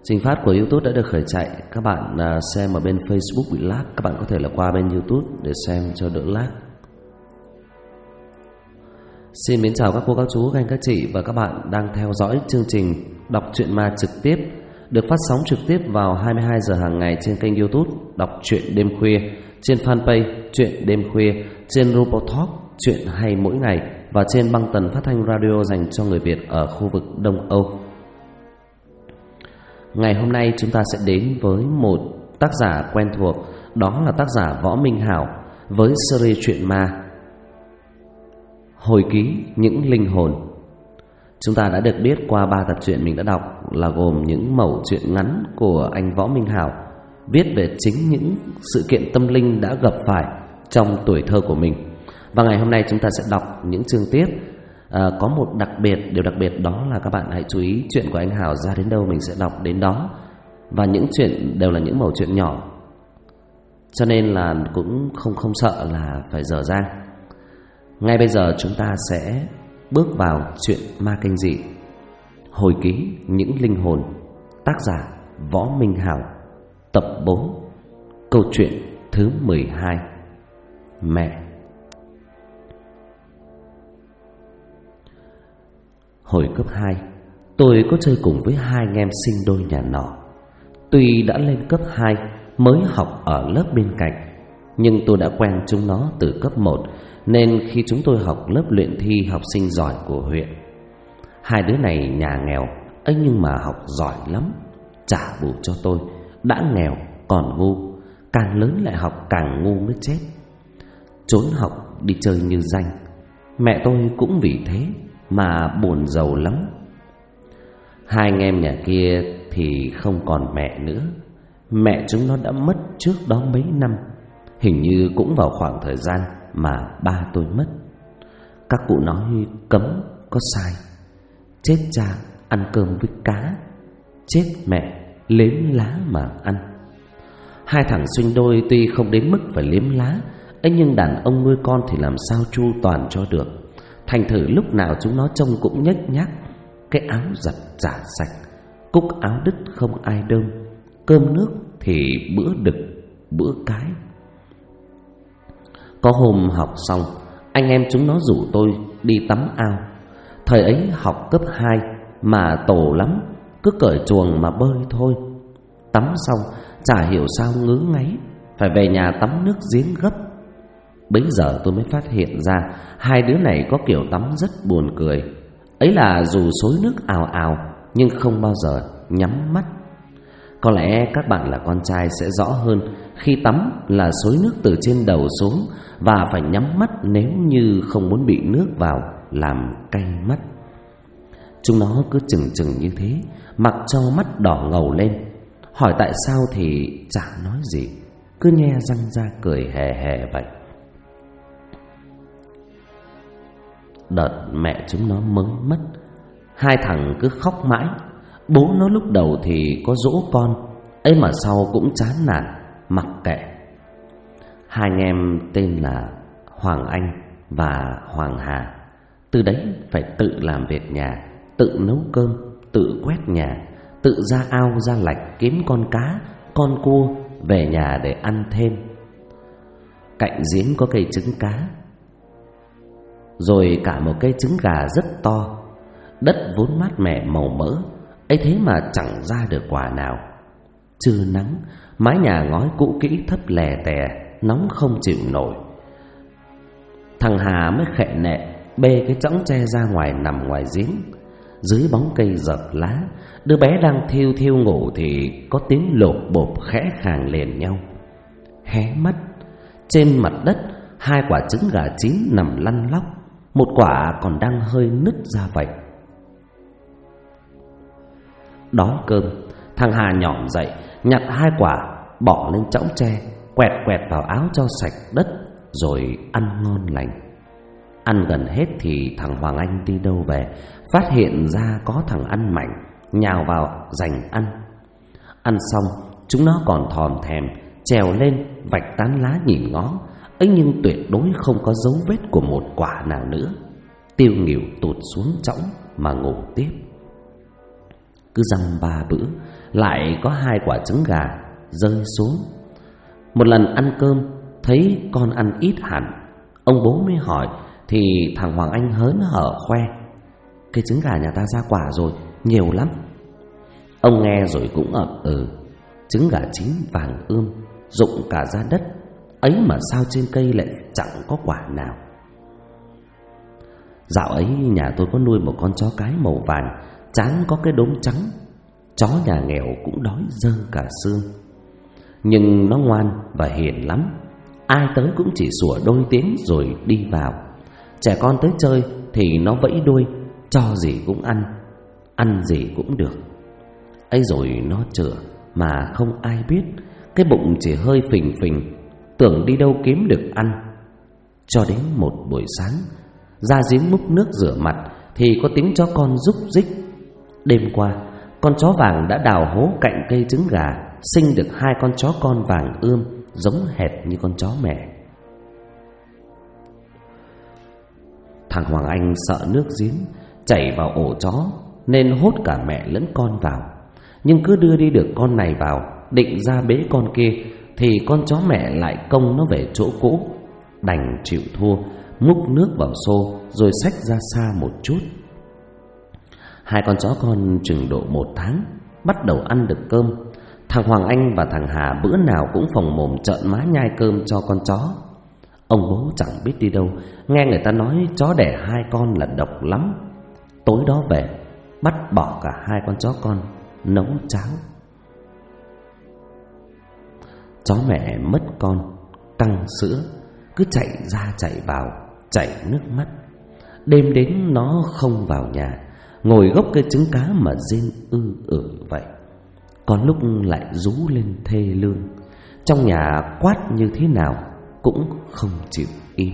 Trình phát của YouTube đã được khởi chạy. Các bạn xem ở bên Facebook bị lag, các bạn có thể là qua bên YouTube để xem cho đỡ lag. Xin mến chào các cô, các chú, các anh, các chị và các bạn đang theo dõi chương trình đọc truyện ma trực tiếp được phát sóng trực tiếp vào 22 giờ hàng ngày trên kênh YouTube Đọc truyện đêm khuya, trên fanpage Truyện đêm khuya, trên Robotalk Truyện hay mỗi ngày và trên băng tần phát thanh radio dành cho người Việt ở khu vực Đông Âu. Ngày hôm nay chúng ta sẽ đến với một tác giả quen thuộc, đó là tác giả Võ Minh Hảo với series truyện ma Hồi ký những linh hồn. Chúng ta đã được biết qua 3 tập truyện mình đã đọc là gồm những mẩu truyện ngắn của anh Võ Minh Hảo viết về chính những sự kiện tâm linh đã gặp phải trong tuổi thơ của mình. Và ngày hôm nay chúng ta sẽ đọc những chương tiếp. Có một điều đặc biệt đó là các bạn hãy chú ý, chuyện của anh Hảo ra đến đâu mình sẽ đọc đến đó. Và những chuyện đều là những mẩu chuyện nhỏ, cho nên là cũng không sợ là phải dở dang. Ngay bây giờ chúng ta sẽ bước vào chuyện ma kinh dị Hồi ký những linh hồn, tác giả Võ Minh Hảo, tập 4, câu chuyện thứ 12. Mẹ. Hồi cấp 2, tôi có chơi cùng với 2 anh em sinh đôi nhà nọ. Tuy đã lên cấp 2 mới học ở lớp bên cạnh, nhưng tôi đã quen chúng nó từ cấp 1, nên khi chúng tôi học lớp luyện thi học sinh giỏi của huyện. 2 đứa này nhà nghèo ấy nhưng mà học giỏi lắm. Trả bù cho tôi, đã nghèo còn ngu, càng lớn lại học càng ngu mới chết. Trốn học đi chơi như danh. Mẹ tôi cũng vì thế mà buồn rầu lắm. 2 anh em nhà kia thì không còn mẹ nữa. Mẹ chúng nó đã mất trước đó mấy năm, hình như cũng vào khoảng thời gian mà ba tôi mất. Các cụ nói cấm có sai. Chết cha ăn cơm với cá, chết mẹ liếm lá mà ăn. 2 thằng sinh đôi tuy không đến mức phải liếm lá ấy, nhưng đàn ông nuôi con thì làm sao chu toàn cho được. Thành thử lúc nào chúng nó trông cũng nhếch nhác. Cái áo giặt chả sạch, cúc áo đứt không ai đơm, cơm nước thì bữa đực bữa cái. Có hôm học xong, anh em chúng nó rủ tôi đi tắm ao. Thời ấy học cấp 2 mà tổ lắm, cứ cởi chuồng mà bơi thôi. Tắm xong chả hiểu sao ngứa ngáy, phải về nhà tắm nước giếng gấp. Bấy giờ tôi mới phát hiện ra 2 đứa này có kiểu tắm rất buồn cười. Ấy là dù xối nước ào ào nhưng không bao giờ nhắm mắt. Có lẽ các bạn là con trai sẽ rõ hơn. Khi tắm là xối nước từ trên đầu xuống và phải nhắm mắt nếu như không muốn bị nước vào làm cay mắt. Chúng nó cứ chừng chừng như thế, mặc cho mắt đỏ ngầu lên. Hỏi tại sao thì chả nói gì, cứ nhe răng ra cười hề hề vậy. Đợt mẹ chúng nó mới mất, 2 thằng cứ khóc mãi. Bố nó lúc đầu thì có dỗ con ấy mà sau cũng chán nản mặc kệ. 2 anh em tên là Hoàng Anh và Hoàng Hà. Từ đấy phải tự làm việc nhà, tự nấu cơm, tự quét nhà, tự ra ao ra lạch kiếm con cá, con cua về nhà để ăn thêm. Cạnh giếng có cây trứng cá, rồi cả một cây trứng gà rất to. Đất vốn mát mẻ màu mỡ ấy thế mà chẳng ra được quả nào. Trưa nắng, mái nhà ngói cũ kỹ thấp lè tè, nóng không chịu nổi. Thằng Hà mới khệ nệ bê cái chõng tre ra ngoài nằm ngoài giếng. Dưới bóng cây dợp lá, đứa bé đang thiêu thiêu ngủ thì có tiếng lộp bộp khẽ khàng liền nhau. Hé mắt, trên mặt đất 2 quả trứng gà chín nằm lăn lóc, một quả còn đang hơi nứt ra vậy. Đói cơm, thằng Hà nhỏm dậy, nhặt 2 quả bỏ lên chõng tre, quẹt quẹt vào áo cho sạch đất, rồi ăn ngon lành. Ăn gần hết thì thằng Hoàng Anh đi đâu về, phát hiện ra có thằng ăn Mạnh nhào vào giành ăn. Ăn xong, chúng nó còn thòm thèm trèo lên vạch tán lá nhìn ngó, ấy nhưng tuyệt đối không có dấu vết của một quả nào nữa. Tiêu nghỉu tụt xuống chõng mà ngủ tiếp. Cứ dăm 3 bữa lại có 2 quả trứng gà rơi xuống. Một lần ăn cơm thấy con ăn ít hẳn, ông bố mới hỏi, thì thằng Hoàng Anh hớn hở khoe: cái trứng gà nhà ta ra quả rồi, nhiều lắm. Ông nghe rồi cũng ậm trứng gà chín vàng ươm, rụng cả ra đất, ấy mà sao trên cây lại chẳng có quả nào. Dạo ấy nhà tôi có nuôi một con chó cái màu vàng, trán có cái đốm trắng. Chó nhà nghèo cũng đói dơ cả xương, nhưng nó ngoan và hiền lắm. Ai tới cũng chỉ sủa đôi tiếng rồi đi vào. Trẻ con tới chơi thì nó vẫy đuôi, cho gì cũng ăn gì cũng được. ấy rồi nó chữa mà không ai biết, cái bụng chỉ hơi phình phình, tưởng đi đâu kiếm được ăn. Cho đến một buổi sáng, ra giếng múc nước rửa mặt thì có tiếng chó con rúc rích. Đêm qua, con chó vàng đã đào hố cạnh cây trứng gà, sinh được 2 con chó con vàng ươm giống hệt như con chó mẹ. Thằng Hoàng Anh sợ nước giếng chảy vào ổ chó nên hốt cả mẹ lẫn con vào. Nhưng cứ đưa đi được con này vào, định ra bế con kia, thì con chó mẹ lại công nó về chỗ cũ. Đành chịu thua, múc nước vào xô rồi xách ra xa một chút. 2 con chó con chừng độ 1 tháng bắt đầu ăn được cơm. Thằng Hoàng Anh và thằng Hà bữa nào cũng phồng mồm trợn má nhai cơm cho con chó. Ông bố chẳng biết đi đâu, nghe người ta nói chó đẻ 2 con là độc lắm. Tối đó về, bắt bỏ cả 2 con chó con nấu cháo. Chó mẹ mất con, căng sữa, cứ chạy ra chạy vào, chảy nước mắt. Đêm đến nó không vào nhà, ngồi gốc cây trứng cá mà rên vậy. Có lúc lại rú lên thê lương, trong nhà quát như thế nào cũng không chịu im.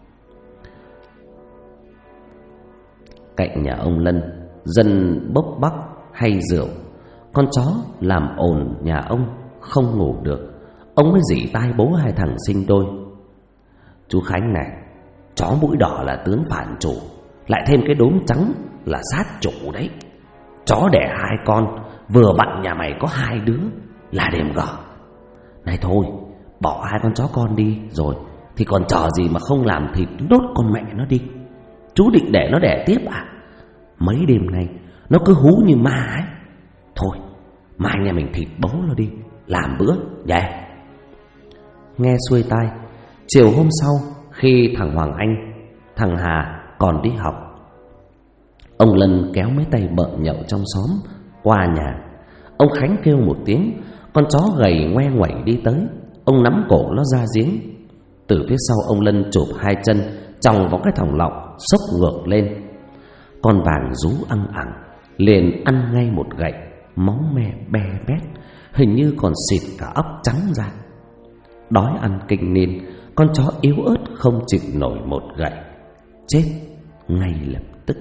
Cạnh nhà ông Lân, dân bốc bắc hay rượu, con chó làm ồn nhà ông không ngủ được. Ông mới rỉ tai bố 2 thằng sinh đôi: chú Khánh này, chó mũi đỏ là tướng phản chủ, lại thêm cái đốm trắng là sát chủ đấy. Chó đẻ 2 con, vừa vặn nhà mày có 2 đứa là đềm gở. Này thôi, bỏ 2 con chó con đi rồi thì còn chờ gì mà không làm thịt đốt con mẹ nó đi. Chú định để nó đẻ tiếp à? Mấy đêm nay nó cứ hú như ma ấy. Thôi, mai nhà mình thịt bố nó đi, làm bữa nhé. Nghe xuôi tai, chiều hôm sau, khi thằng Hoàng Anh, thằng Hà còn đi học, ông Lân kéo mấy tay bợm nhậu trong xóm qua nhà. Ông Khánh kêu một tiếng, con chó gầy ngoe nguẩy đi tới. Ông nắm cổ nó ra giếng. Từ phía sau ông Lân chụp 2 chân chòng vào cái thòng lọng, xốc ngược lên. Con vàng rú ăng ẳng, liền ăn ngay một gậy, máu me be bét, hình như còn xịt cả óc trắng ra. Đói ăn kinh niên, con chó yếu ớt không chịu nổi một gậy, chết ngay lập tức.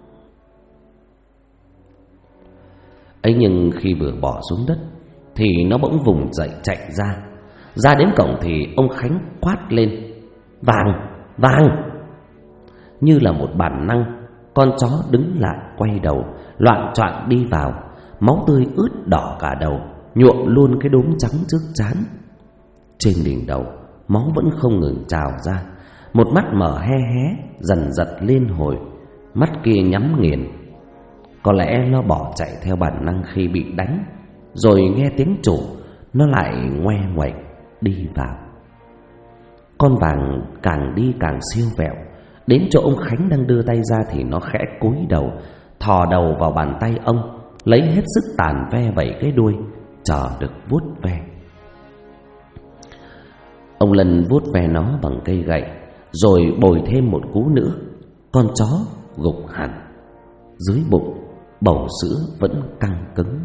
Ấy nhưng khi vừa bỏ xuống đất thì nó bỗng vùng dậy chạy ra. Ra đến cổng thì ông Khánh quát lên: Vàng, Vàng! Như là một bản năng, con chó đứng lại quay đầu, loạng choạng đi vào. Máu tươi ướt đỏ cả đầu, nhuộm luôn cái đốm trắng trước trán. Trên đỉnh đầu, máu vẫn không ngừng trào ra. Một mắt mở hé hé, dần dật liên hồi, mắt kia nhắm nghiền. Có lẽ nó bỏ chạy theo bản năng khi bị đánh, rồi nghe tiếng chủ, nó lại ngoe nguậy đi vào. Con vàng càng đi càng siêu vẹo. Đến chỗ ông Khánh đang đưa tay ra thì nó khẽ cúi đầu, thò đầu vào bàn tay ông, lấy hết sức tàn ve vẩy cái đuôi, chờ được vuốt ve. Ông Lân vuốt ve nó bằng cây gậy, rồi bồi thêm một cú nữa. Con chó gục hẳn. Dưới bụng, bầu sữa vẫn căng cứng.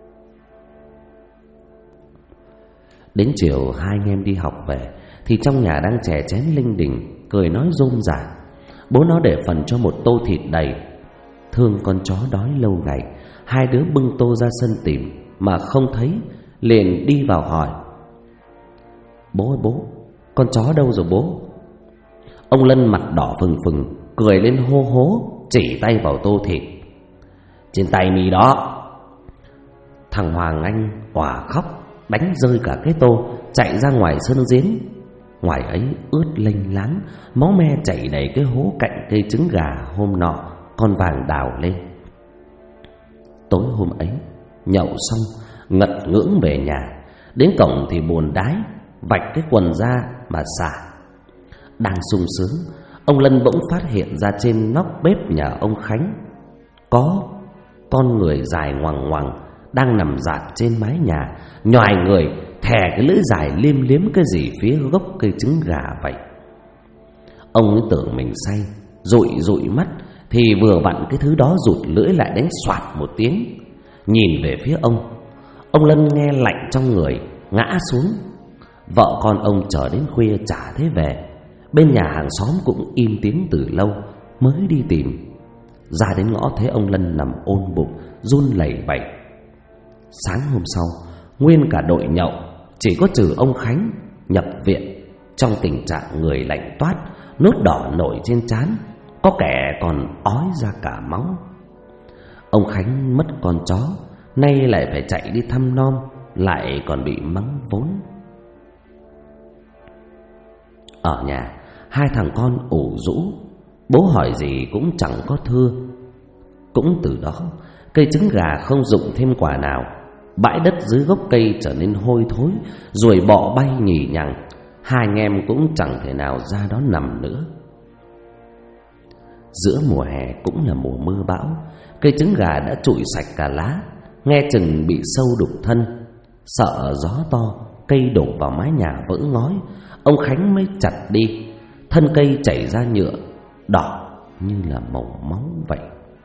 Đến chiều 2 anh em đi học về thì trong nhà đang chè chén linh đình, cười nói rôm rả. Bố nó để phần cho một tô thịt đầy. Thương con chó đói lâu ngày, 2 đứa bưng tô ra sân tìm mà không thấy, liền đi vào hỏi: Bố ơi bố, con chó đâu rồi bố? Ông Lân mặt đỏ phừng phừng, cười lên hô hố, chỉ tay vào tô thịt: Trên tay mì đó. Thằng Hoàng Anh òa khóc, đánh rơi cả cái tô, chạy ra ngoài sân giếng. Ngoài ấy ướt lênh láng, máu me chảy đầy cái hố cạnh cây trứng gà hôm nọ con Vàng đào lên. Tối hôm ấy nhậu xong ngật ngưỡng về nhà, đến cổng thì buồn đái, vạch cái quần ra mà xả. Đang sung sướng, ông Lân bỗng phát hiện ra trên nóc bếp nhà ông Khánh có con người dài ngoằng ngoằng đang nằm dạt trên mái nhà, nhoài người, thè cái lưỡi dài liêm liếm cái gì phía gốc cây trứng gà vậy. Ông ấy tưởng mình say, dụi mắt thì vừa vặn cái thứ đó rụt lưỡi lại đánh xoạt một tiếng, nhìn về phía ông. Ông Lân nghe lạnh trong người, ngã xuống. Vợ con ông chờ đến khuya chả thấy về. Bên nhà hàng xóm cũng im tiếng từ lâu, mới đi tìm. Ra đến ngõ thấy ông Lân nằm ôm bụng, run lẩy bẩy. Sáng hôm sau, nguyên cả đội nhậu, chỉ có trừ ông Khánh nhập viện trong tình trạng người lạnh toát, nốt đỏ nổi trên trán, có kẻ còn ói ra cả máu. Ông Khánh mất con chó, nay lại phải chạy đi thăm nom, lại còn bị mắng vốn. Ở nhà, hai thằng con ủ rũ, bố hỏi gì cũng chẳng có thưa. Cũng từ đó, cây trứng gà không dụng thêm quả nào. Bãi đất dưới gốc cây trở nên hôi thối, ruồi bọ bay nhì nhằng. Hai anh em cũng chẳng thể nào ra đó nằm nữa. Giữa mùa hè cũng là mùa mưa bão, cây trứng gà đã trụi sạch cả lá, nghe chừng bị sâu đục thân. Sợ gió to, cây đổ vào mái nhà vỡ ngói, ông Khánh mới chặt đi. Thân cây chảy ra nhựa đỏ như là màu máu vậy.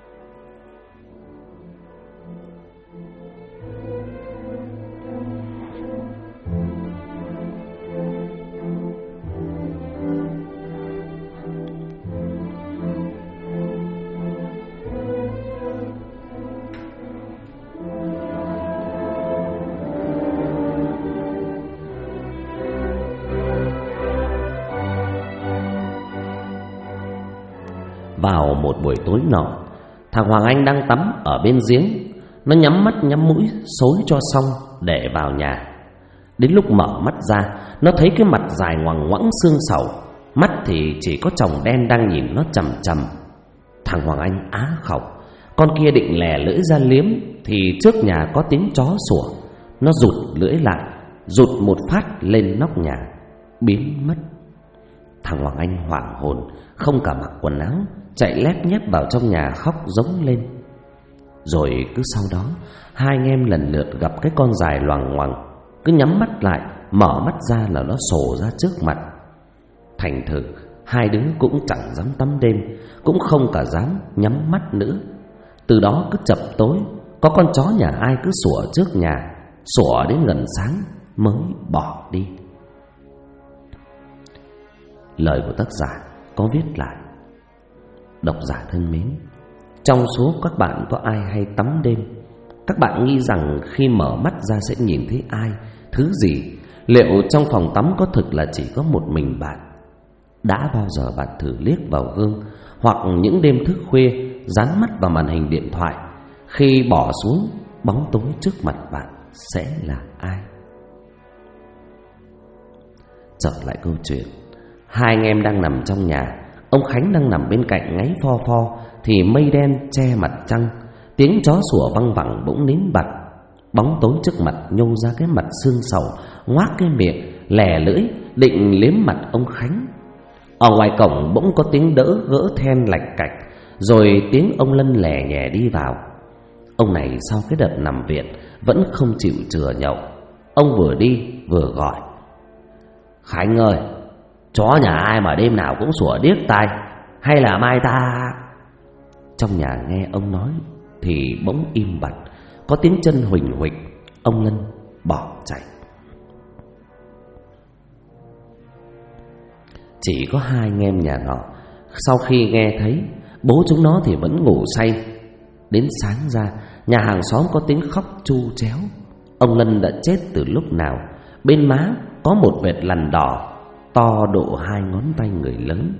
Vào một buổi tối nọ, thằng Hoàng Anh đang tắm ở bên giếng. Nó nhắm mắt nhắm mũi xối cho xong để vào nhà. Đến lúc mở mắt ra, nó thấy cái mặt dài ngoằng ngoẵng xương sầu, mắt thì chỉ có chồng đen đang nhìn nó chằm chằm. Thằng Hoàng Anh á khóc. Con kia định lè lưỡi ra liếm thì trước nhà có tiếng chó sủa. Nó rụt lưỡi lại, rụt một phát lên nóc nhà, biến mất. Thằng Hoàng Anh hoảng hồn, không cả mặc quần áo, chạy lép nhép vào trong nhà khóc rống lên. Rồi cứ sau đó, hai anh em lần lượt gặp cái con dài loằng ngoằng, cứ nhắm mắt lại, mở mắt ra là nó sổ ra trước mặt. Thành thử hai đứa cũng chẳng dám tắm đêm, cũng không cả dám nhắm mắt nữa. Từ đó cứ chập tối, có con chó nhà ai cứ sủa trước nhà, sủa đến gần sáng mới bỏ đi. Lời của tác giả có viết lại: độc giả thân mến, trong số các bạn có ai hay tắm đêm? Các bạn nghĩ rằng khi mở mắt ra sẽ nhìn thấy ai, thứ gì? Liệu trong phòng tắm có thực là chỉ có một mình bạn? Đã bao giờ bạn thử liếc vào gương, hoặc những đêm thức khuya dán mắt vào màn hình điện thoại, khi bỏ xuống, bóng tối trước mặt bạn sẽ là ai? Trở lại câu chuyện, hai anh em đang nằm trong nhà. Ông Khánh đang nằm bên cạnh ngáy pho pho thì mây đen che mặt trăng, tiếng chó sủa văng vẳng bỗng nín bặt. Bóng tối trước mặt nhô ra cái mặt xương sầu, ngoác cái miệng, lè lưỡi định liếm mặt ông Khánh. Ở ngoài cổng bỗng có tiếng đỡ gỡ then lạch cạch, rồi tiếng ông Lân lè nhè đi vào. Ông này sau cái đợt nằm viện vẫn không chịu chừa nhậu. Ông vừa đi vừa gọi: Khánh ơi, chó nhà ai mà đêm nào cũng sủa điếc tai, hay là mai ta... Trong nhà nghe ông nói thì bỗng im bặt, có tiếng chân huỳnh huỳnh. Ông Lân bỏ chạy. Chỉ có hai anh em nhà nọ, sau khi nghe thấy bố chúng nó thì vẫn ngủ say. Đến sáng ra, nhà hàng xóm có tiếng khóc tru chéo. Ông Lân đã chết từ lúc nào? Bên má có một vệt lằn đỏ to độ 2 ngón tay người lớn.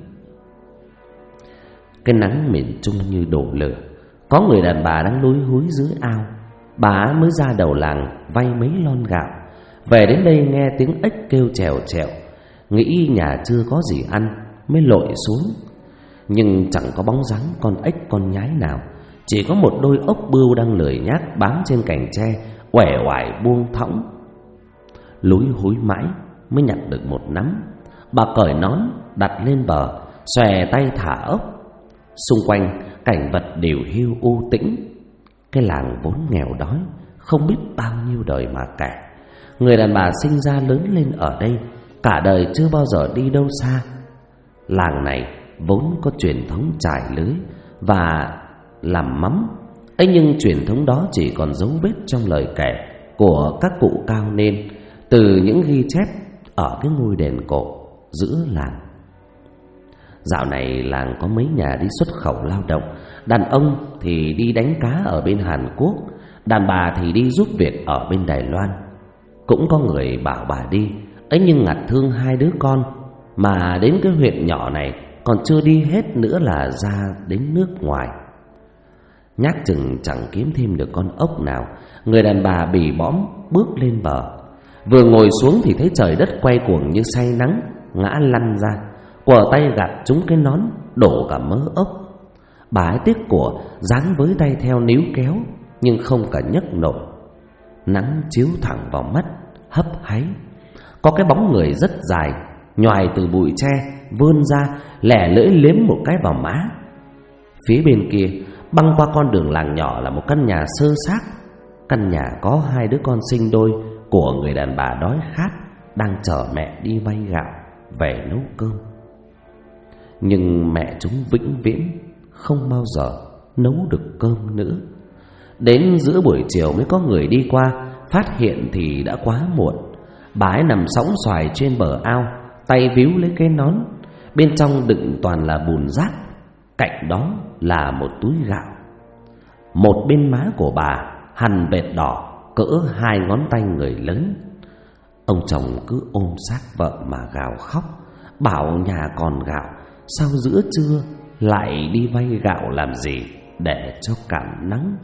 Cái nắng miền Trung như đổ lửa. Có người đàn bà đang lúi húi dưới ao. bà mới ra đầu làng vay mấy lon gạo. Về đến đây nghe tiếng ếch kêu trèo trèo, nghĩ nhà chưa có gì ăn mới lội xuống. Nhưng chẳng có bóng dáng con ếch con nhái nào, chỉ có một đôi ốc bươu đang lười nhác bám trên cành tre, uể oải buông thõng. Lúi húi mãi mới nhặt được một nắm. Bà cởi nón đặt lên bờ, xòe tay thả ốc. Xung quanh cảnh vật đều hiu u tĩnh. Cái làng vốn nghèo đói, không biết bao nhiêu đời mà kể. Người đàn bà sinh ra lớn lên ở đây, cả đời chưa bao giờ đi đâu xa. Làng này vốn có truyền thống trải lưới và làm mắm ấy, nhưng truyền thống đó chỉ còn dấu vết trong lời kể của các cụ cao nên, từ những ghi chép ở cái ngôi đền cổ giữa làng. Dạo này làng có mấy nhà đi xuất khẩu lao động. Đàn ông thì đi đánh cá ở bên Hàn Quốc, đàn bà thì đi giúp việc ở bên Đài Loan. Cũng có người bảo bà đi ấy, nhưng ngặt thương hai đứa con, mà đến cái huyện nhỏ này còn chưa đi hết nữa là ra đến nước ngoài. Nhác chừng chẳng kiếm thêm được con ốc nào, người đàn bà bì bõm bước lên bờ. Vừa ngồi xuống thì thấy trời đất quay cuồng như say nắng, ngã lăn ra, quờ tay gạt trúng cái nón, đổ cả mớ ốc. Bà ấy tiếc của, dáng với tay theo níu kéo, nhưng không cả nhấc nổi. Nắng chiếu thẳng vào mắt, hấp háy. Có cái bóng người rất dài nhoài từ bụi tre vươn ra, lẻ lưỡi liếm một cái vào má. Phía bên kia, băng qua con đường làng nhỏ là một căn nhà sơ xác. Căn nhà có hai đứa con sinh đôi của người đàn bà đói khát, đang chờ mẹ đi vay gạo về nấu cơm. Nhưng mẹ chúng vĩnh viễn không bao giờ nấu được cơm nữa. Đến giữa buổi chiều mới có người đi qua, phát hiện thì đã quá muộn. Bà ấy nằm sõng xoài trên bờ ao, tay víu lấy cái nón, bên trong đựng toàn là bùn rác. Cạnh đó là một túi gạo. Một bên má của bà hằn vệt đỏ cỡ 2 ngón tay người lớn. Ông chồng cứ ôm xác vợ mà gào khóc, bảo nhà còn gạo, sao giữa trưa lại đi vay gạo làm gì để cho cạn nắng.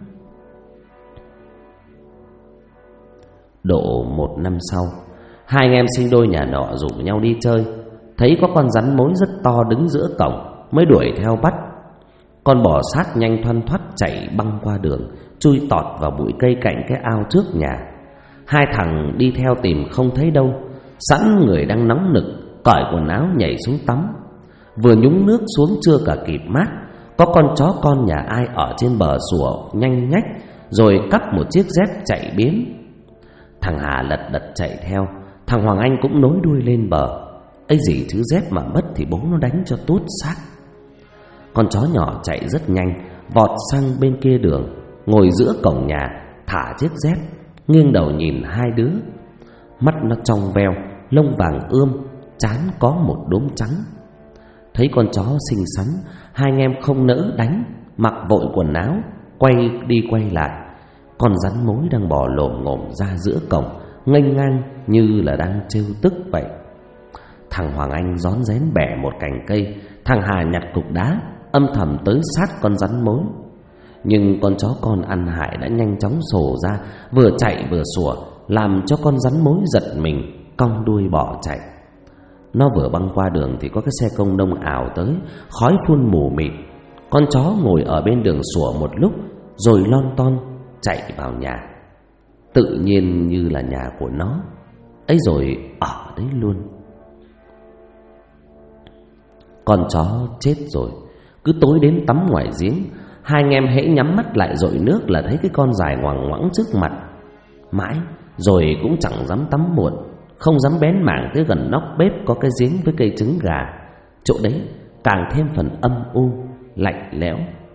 Độ 1 năm sau, hai anh em sinh đôi nhà nọ rủ nhau đi chơi. Thấy có con rắn mối rất to đứng giữa cổng, mới đuổi theo bắt. Con bò sát nhanh thoăn thoắt chạy băng qua đường, chui tọt vào bụi cây cạnh cái ao trước nhà. Hai thằng đi theo tìm không thấy đâu, sẵn người đang nóng nực, cởi quần áo nhảy xuống tắm. Vừa nhúng nước xuống chưa cả kịp mát, có con chó con nhà ai ở trên bờ sủa nhanh nhách, rồi cắp một chiếc dép chạy biến. Thằng Hà lật đật chạy theo, thằng Hoàng Anh cũng nối đuôi lên bờ. Ấy gì thứ dép mà mất thì bố nó đánh cho tút xác. Con chó nhỏ chạy rất nhanh, vọt sang bên kia đường, ngồi giữa cổng nhà, thả chiếc dép, nghiêng đầu nhìn hai đứa. Mắt nó trong veo, lông vàng ươm, trán có một đốm trắng. Thấy con chó xinh xắn, hai anh em không nỡ đánh, mặc vội quần áo, quay đi quay lại. Con rắn mối đang bò lồm ngồm ra giữa cổng, nghênh ngang như là đang trêu tức vậy. Thằng Hoàng Anh rón rén bẻ một cành cây, thằng Hà nhặt cục đá, âm thầm tới sát con rắn mối. Nhưng con chó con ăn hại đã nhanh chóng sổ ra, vừa chạy vừa sủa, làm cho con rắn mối giật mình, cong đuôi bỏ chạy. Nó vừa băng qua đường thì có cái xe công nông ảo tới, khói phun mù mịt. Con chó ngồi ở bên đường sủa một lúc, rồi lon ton chạy vào nhà, tự nhiên như là nhà của nó ấy, rồi ở đấy luôn. Con chó chết rồi, cứ tối đến tắm ngoài giếng. Hai anh em hễ nhắm mắt lại dội nước là thấy cái con dài ngoằng ngoẵng trước mặt. Mãi rồi cũng chẳng dám tắm muộn, không dám bén mảng tới gần nóc bếp có cái giếng với cây trứng gà. Chỗ đấy càng thêm phần âm u, lạnh lẽo.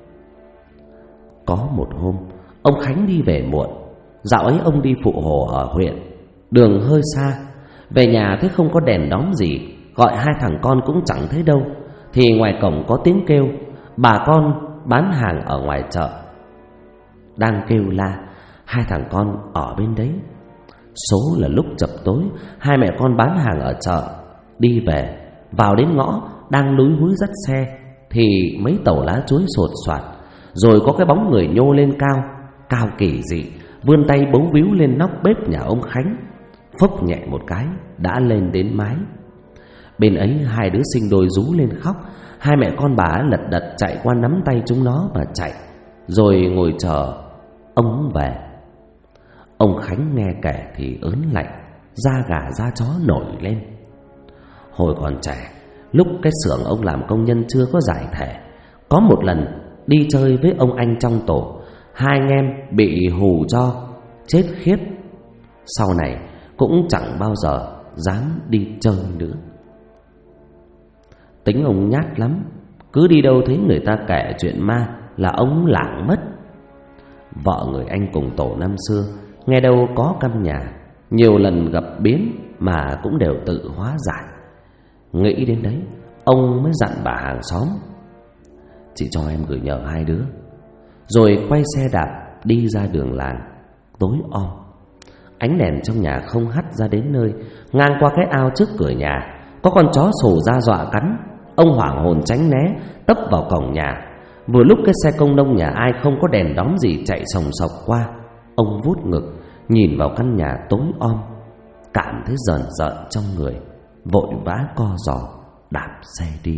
Có một hôm, ông Khánh đi về muộn. Dạo ấy ông đi phụ hồ ở huyện, đường hơi xa. Về nhà thấy không có đèn đóm gì, gọi hai thằng con cũng chẳng thấy đâu. Thì ngoài cổng có tiếng kêu, bà con bán hàng ở ngoài chợ đang kêu la. Hai thằng con ở bên đấy. Số là lúc chập tối, hai mẹ con bán hàng ở chợ đi về, vào đến ngõ đang lúi húi dắt xe thì mấy tàu lá chuối sột soạt, rồi có cái bóng người nhô lên cao, cao kỳ dị, vươn tay bấu víu lên nóc bếp nhà ông Khánh, phốc nhẹ một cái đã lên đến mái. Bên ấy hai đứa sinh đôi rú lên khóc. Hai mẹ con bà lật đật chạy qua nắm tay chúng nó mà chạy, rồi ngồi chờ ông về. Ông Khánh nghe kể thì ớn lạnh, da gà da chó nổi lên. Hồi còn trẻ, lúc cái xưởng ông làm công nhân chưa có giải thể, có một lần đi chơi với ông anh trong tổ, hai anh em bị hù cho chết khiếp. Sau này cũng chẳng bao giờ dám đi chơi nữa. Tính ông nhát lắm, cứ đi đâu thấy người ta kể chuyện ma là ông lảng mất. Vợ người anh cùng tổ năm xưa nghe đâu có căn nhà, nhiều lần gặp biến mà cũng đều tự hóa giải. Nghĩ đến đấy, ông mới dặn bà hàng xóm: "Chị cho em gửi nhờ hai đứa." Rồi quay xe đạp đi ra đường làng. Tối om, ánh đèn trong nhà không hắt ra đến nơi. Ngang qua cái ao trước cửa nhà, có con chó sổ ra dọa cắn. Ông hoảng hồn tránh né, tấp vào cổng nhà. Vừa lúc cái xe công nông nhà ai không có đèn đóm gì chạy sòng sọc qua. Ông vuốt ngực nhìn vào căn nhà tối om, cảm thấy rờn rợn trong người, vội vã co giò đạp xe đi.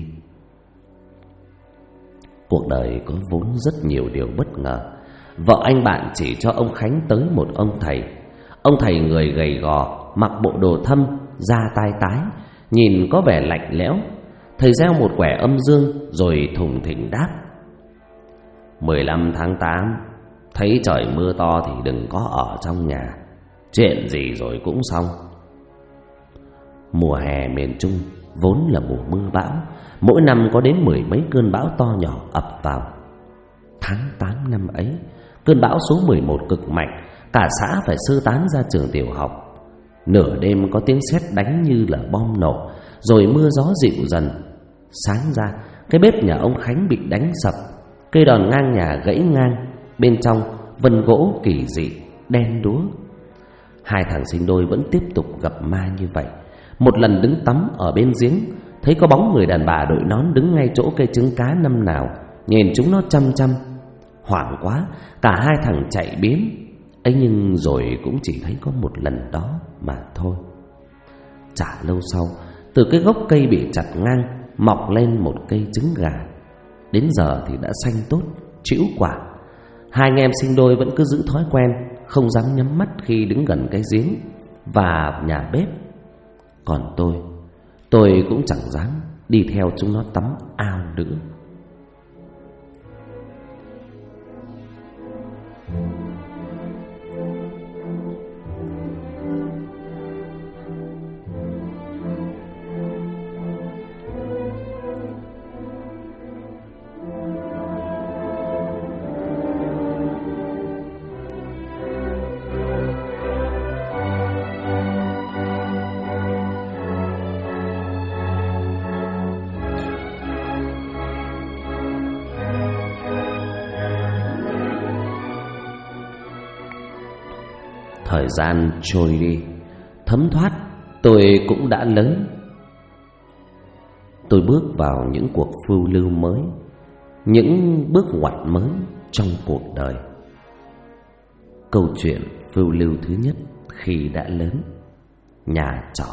Cuộc đời có vốn rất nhiều điều bất ngờ. Vợ anh bạn chỉ cho ông Khánh tới một ông thầy. Ông thầy người gầy gò, mặc bộ đồ thâm, da tai tái, nhìn có vẻ lạnh lẽo. Thầy gieo một quẻ âm dương rồi thùng thỉnh đáp: 15 tháng 8, thấy trời mưa to thì đừng có ở trong nhà, chuyện gì rồi cũng xong. Mùa hè miền Trung vốn là mùa mưa bão, mỗi năm có đến 10 mấy cơn bão to nhỏ ập vào. Tháng 8 năm ấy, cơn bão số 11 cực mạnh, cả xã phải sơ tán ra trường tiểu học. Nửa đêm có tiếng sét đánh như là bom nổ, rồi mưa gió dịu dần. Sáng ra, cái bếp nhà ông Khánh bị đánh sập, cây đòn ngang nhà gãy ngang, bên trong vân gỗ kỳ dị đen đúa. Hai thằng sinh đôi vẫn tiếp tục gặp ma như vậy. Một lần đứng tắm ở bên giếng, thấy có bóng người đàn bà đội nón đứng ngay chỗ cây trứng cá năm nào, nhìn chúng nó chăm chăm. Hoảng quá, cả hai thằng chạy biến ấy, nhưng rồi cũng chỉ thấy có một lần đó mà thôi. Chả lâu sau, từ cái gốc cây bị chặt ngang mọc lên một cây trứng gà. Đến giờ thì đã xanh tốt, trĩu quả. Hai anh em sinh đôi vẫn cứ giữ thói quen không dám nhắm mắt khi đứng gần cái giếng và nhà bếp. Còn tôi cũng chẳng dám đi theo chúng nó tắm ao nữa. Thời gian trôi đi, thấm thoát, tôi cũng đã lớn. Tôi bước vào những cuộc phiêu lưu mới, những bước ngoặt mới trong cuộc đời. Câu chuyện phiêu lưu thứ nhất khi đã lớn: nhà trọ.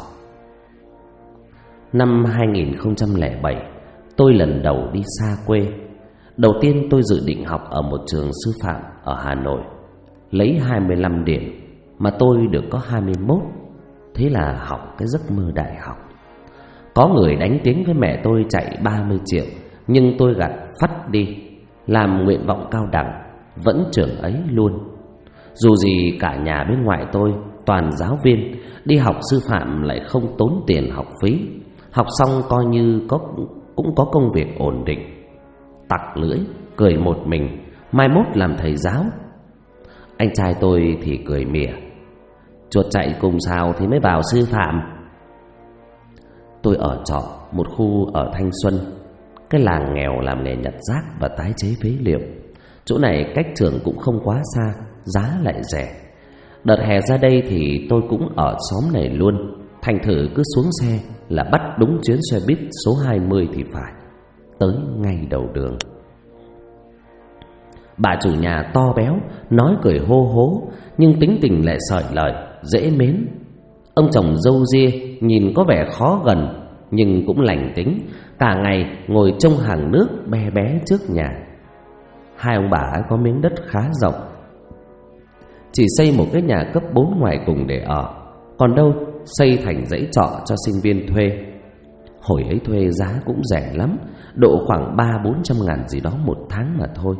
Năm 2007, tôi lần đầu đi xa quê. Đầu tiên tôi dự định học ở một trường sư phạm ở Hà Nội, lấy 25 điểm mà tôi được có 21. Thế là học cái giấc mơ đại học. Có người đánh tiếng với mẹ tôi chạy 30 triệu, nhưng tôi gạt phắt đi, làm nguyện vọng cao đẳng, vẫn trường ấy luôn. Dù gì cả nhà bên ngoài tôi toàn giáo viên, đi học sư phạm lại không tốn tiền học phí. Học xong coi như cũng có công việc ổn định. Tặc lưỡi, cười một mình, mai mốt làm thầy giáo. Anh trai tôi thì cười mỉa: chuột chạy cùng sào thì mới vào sư phạm. Tôi ở trọ một khu ở Thanh Xuân, cái làng nghèo làm nghề nhặt rác và tái chế phế liệu. Chỗ này cách trường cũng không quá xa, giá lại rẻ. Đợt hè ra đây thì tôi cũng ở xóm này luôn, thành thử cứ xuống xe là bắt đúng chuyến xe buýt số 20 thì phải, tới ngay đầu đường. Bà chủ nhà to béo, nói cười hô hố, nhưng tính tình lại sởi lời, dễ mến. Ông chồng râu ria nhìn có vẻ khó gần, nhưng cũng lành tính, cả ngày ngồi trông hàng nước be bé trước nhà. Hai ông bà ấy có miếng đất khá rộng, chỉ xây một cái nhà cấp 4 ngoài cùng để ở, còn đâu xây thành dãy trọ cho sinh viên thuê. Hồi ấy thuê giá cũng rẻ lắm, độ khoảng 300-400 ngàn gì đó một tháng mà thôi.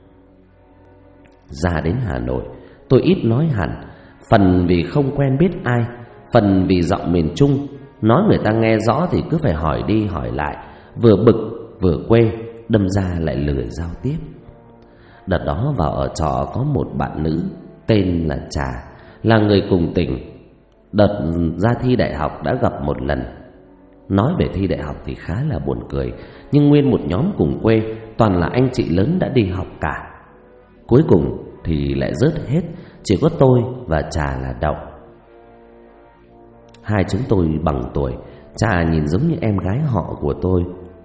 Ra đến Hà Nội, tôi ít nói hẳn, phần vì không quen biết ai, phần vì giọng miền Trung, nói người ta nghe rõ thì cứ phải hỏi đi hỏi lại, vừa bực vừa quê, đâm ra lại lười giao tiếp. Đợt đó vào ở trọ có một bạn nữ tên là Trà, là người cùng tỉnh. Đợt ra thi đại học đã gặp một lần. Nói về thi đại học thì khá là buồn cười, nhưng nguyên một nhóm cùng quê, toàn là anh chị lớn đã đi học cả. Cuối cùng thì lại rớt hết, chỉ có tôi và Trà là đậu. Hai chúng tôi bằng tuổi, Trà nhìn giống như em gái họ của tôi,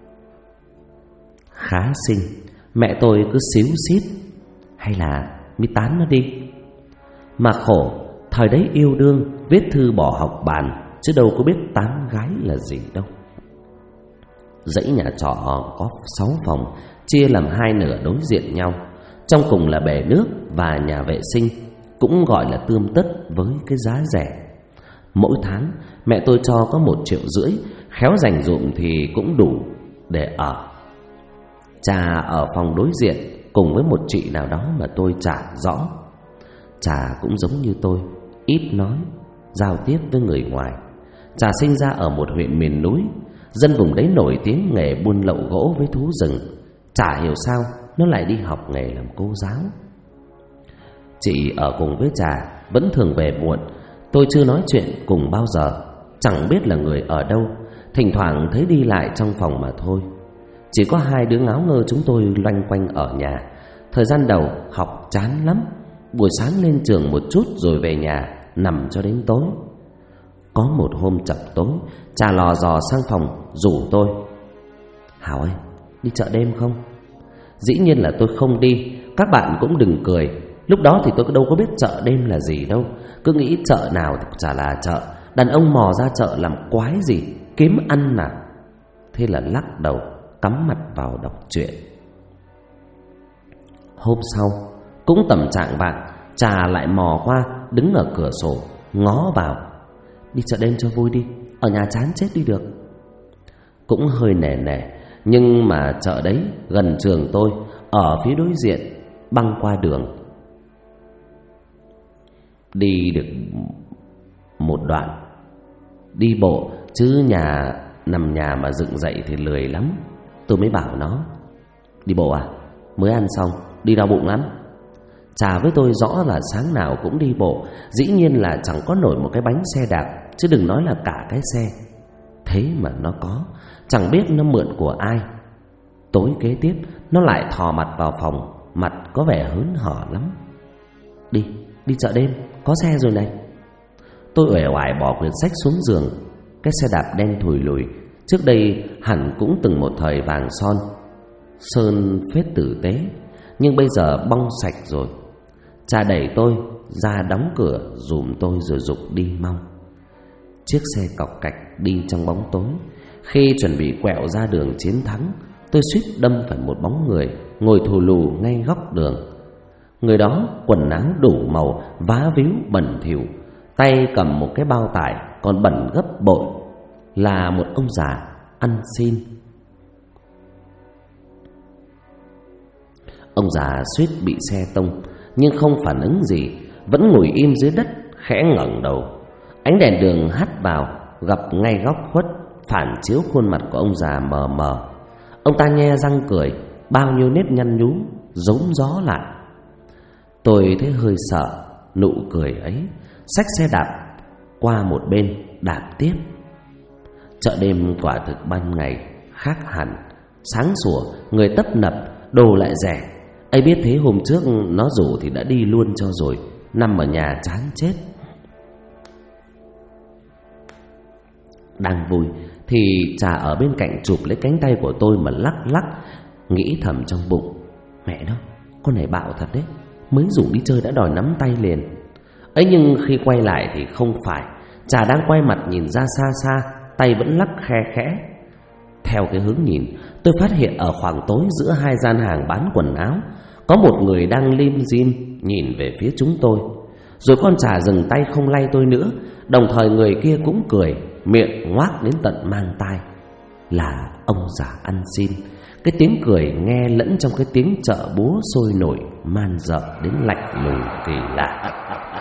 khá xinh. Mẹ tôi cứ xíu xít, hay là mi tán nó đi. Mà khổ, thời đấy yêu đương, viết thư bỏ học bàn, chứ đâu có biết tán gái là gì đâu. Dãy nhà trọ có 6 phòng, chia làm 2 nửa đối diện nhau. Trong cùng là bể nước và nhà vệ sinh, cũng gọi là tươm tất với cái giá rẻ. Mỗi tháng mẹ tôi cho có 1,5 triệu, khéo dành dụm thì cũng đủ để ở. Trà ở phòng đối diện cùng với một chị nào đó mà tôi chả rõ. Trà cũng giống như tôi, ít nói, giao tiếp với người ngoài. Trà sinh ra ở một huyện miền núi, dân vùng đấy nổi tiếng nghề buôn lậu gỗ với thú rừng. Chả hiểu sao nó lại đi học nghề làm cô giáo. Chị ở cùng với Trà vẫn thường về muộn. Tôi chưa nói chuyện cùng bao giờ, chẳng biết là người ở đâu, thỉnh thoảng thấy đi lại trong phòng mà thôi. Chỉ có 2 đứa ngáo ngơ chúng tôi loanh quanh ở nhà. Thời gian đầu học chán lắm, buổi sáng lên trường một chút rồi về nhà nằm cho đến tối. Có một hôm chập tối, Trà lò dò sang phòng rủ tôi: Hảo ơi, đi chợ đêm không? Dĩ nhiên là tôi không đi. Các bạn cũng đừng cười, lúc đó thì tôi đâu có biết chợ đêm là gì đâu. Cứ nghĩ chợ nào thì chả là chợ, đàn ông mò ra chợ làm quái gì, kiếm ăn à. Thế là lắc đầu cắm mặt vào đọc truyện. Hôm sau cũng tầm trạng vạng, Trà lại mò qua đứng ở cửa sổ ngó vào: Đi chợ đêm cho vui đi, ở nhà chán chết đi được. Cũng hơi nể nể, nhưng mà chợ đấy gần trường tôi, ở phía đối diện, băng qua đường. Đi được một đoạn, đi bộ, chứ nằm nhà mà dựng dậy thì lười lắm. Tôi mới bảo nó: Đi bộ à? Mới ăn xong, đi đau bụng lắm. Trà với tôi rõ là sáng nào cũng đi bộ, dĩ nhiên là chẳng có nổi một cái bánh xe đạp, chứ đừng nói là cả cái xe. Thế mà nó có, chẳng biết nó mượn của ai. Tối kế tiếp nó lại thò mặt vào phòng, mặt có vẻ hớn hở lắm: Đi chợ đêm, có xe rồi này. Tôi uể oải bỏ quyển sách xuống giường. Cái xe đạp đen thùi lùi, trước đây hẳn cũng từng một thời vàng son, sơn phết tử tế, nhưng bây giờ bong sạch rồi. Trà đẩy tôi ra đóng cửa dùm tôi rồi giục đi mau. Chiếc xe cọc cạch đi trong bóng tối. Khi chuẩn bị quẹo ra đường Chiến Thắng, tôi suýt đâm phải một bóng người ngồi thù lù ngay góc đường. Người đó quần áo đủ màu, vá víu bẩn thỉu, tay cầm một cái bao tải còn bẩn gấp bội, là một ông già ăn xin. Ông già suýt bị xe tông, nhưng không phản ứng gì, vẫn ngồi im dưới đất, khẽ ngẩng đầu. Ánh đèn đường hắt vào, gặp ngay góc khuất, phản chiếu khuôn mặt của ông già mờ mờ. Ông ta nhe răng cười, bao nhiêu nếp nhăn nhúm rống gió lại. Tôi thấy hơi sợ nụ cười ấy, xách xe đạp qua một bên đạp tiếp. Chợ đêm quả thực ban ngày khác hẳn, sáng sủa, người tấp nập, đồ lại rẻ. Ấy biết thế hôm trước nó rủ thì đã đi luôn cho rồi, nằm ở nhà chán chết. Đang vui thì Trà ở bên cạnh chụp lấy cánh tay của tôi mà lắc lắc, nghĩ thầm trong bụng: Mẹ nó, Con này bạo thật đấy, mới rủ đi chơi đã đòi nắm tay liền. Ấy nhưng khi quay lại thì không phải. Chả đang quay mặt nhìn ra xa xa, tay vẫn lắc khe khẽ. Theo cái hướng nhìn, tôi phát hiện ở khoảng tối giữa hai gian hàng bán quần áo có một người đang lim dim nhìn về phía chúng tôi. Rồi con chả dừng tay không lay tôi nữa. Đồng thời người kia cũng cười, miệng ngoác đến tận mang tai. Là ông già ăn xin. Cái tiếng cười nghe lẫn trong cái tiếng chợ búa sôi nổi, man dợ đến lạnh lùng kỳ lạ.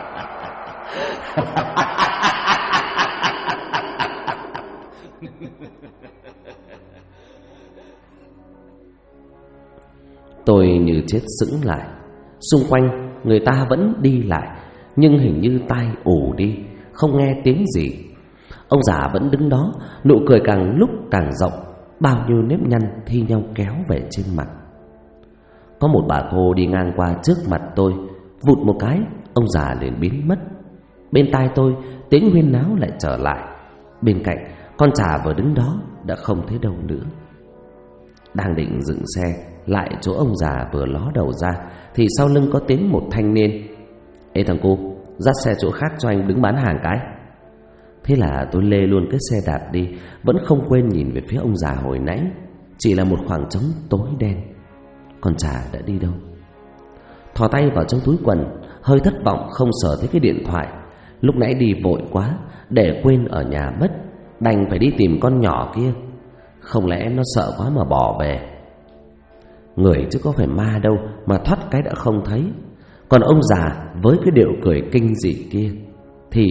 Tôi như chết sững lại. Xung quanh người ta vẫn đi lại, nhưng hình như tai ù đi, không nghe tiếng gì. Ông già vẫn đứng đó, nụ cười càng lúc càng rộng, bao nhiêu nếp nhăn thi nhau kéo về trên mặt. Có một bà cô đi ngang qua trước mặt tôi, vụt một cái, ông già liền biến mất. Bên tai tôi, tiếng huyên náo lại trở lại. Bên cạnh, con chả vừa đứng đó đã không thấy đâu nữa. Đang định dừng xe lại chỗ ông già vừa ló đầu ra thì sau lưng có tiếng một thanh niên: "Ê thằng cô, dắt xe chỗ khác cho anh đứng bán hàng cái." Thế là tôi lê luôn cái xe đạp đi, vẫn không quên nhìn về phía ông già hồi nãy. Chỉ là một khoảng trống tối đen. Con chả đã đi đâu? Thò tay vào trong túi quần, hơi thất vọng không sờ thấy cái điện thoại. Lúc nãy đi vội quá, để quên ở nhà mất, đành phải đi tìm con nhỏ kia. Không lẽ nó sợ quá mà bỏ về? Người chứ có phải ma đâu mà thoát cái đã không thấy. Còn ông già với cái điệu cười kinh dị kia thì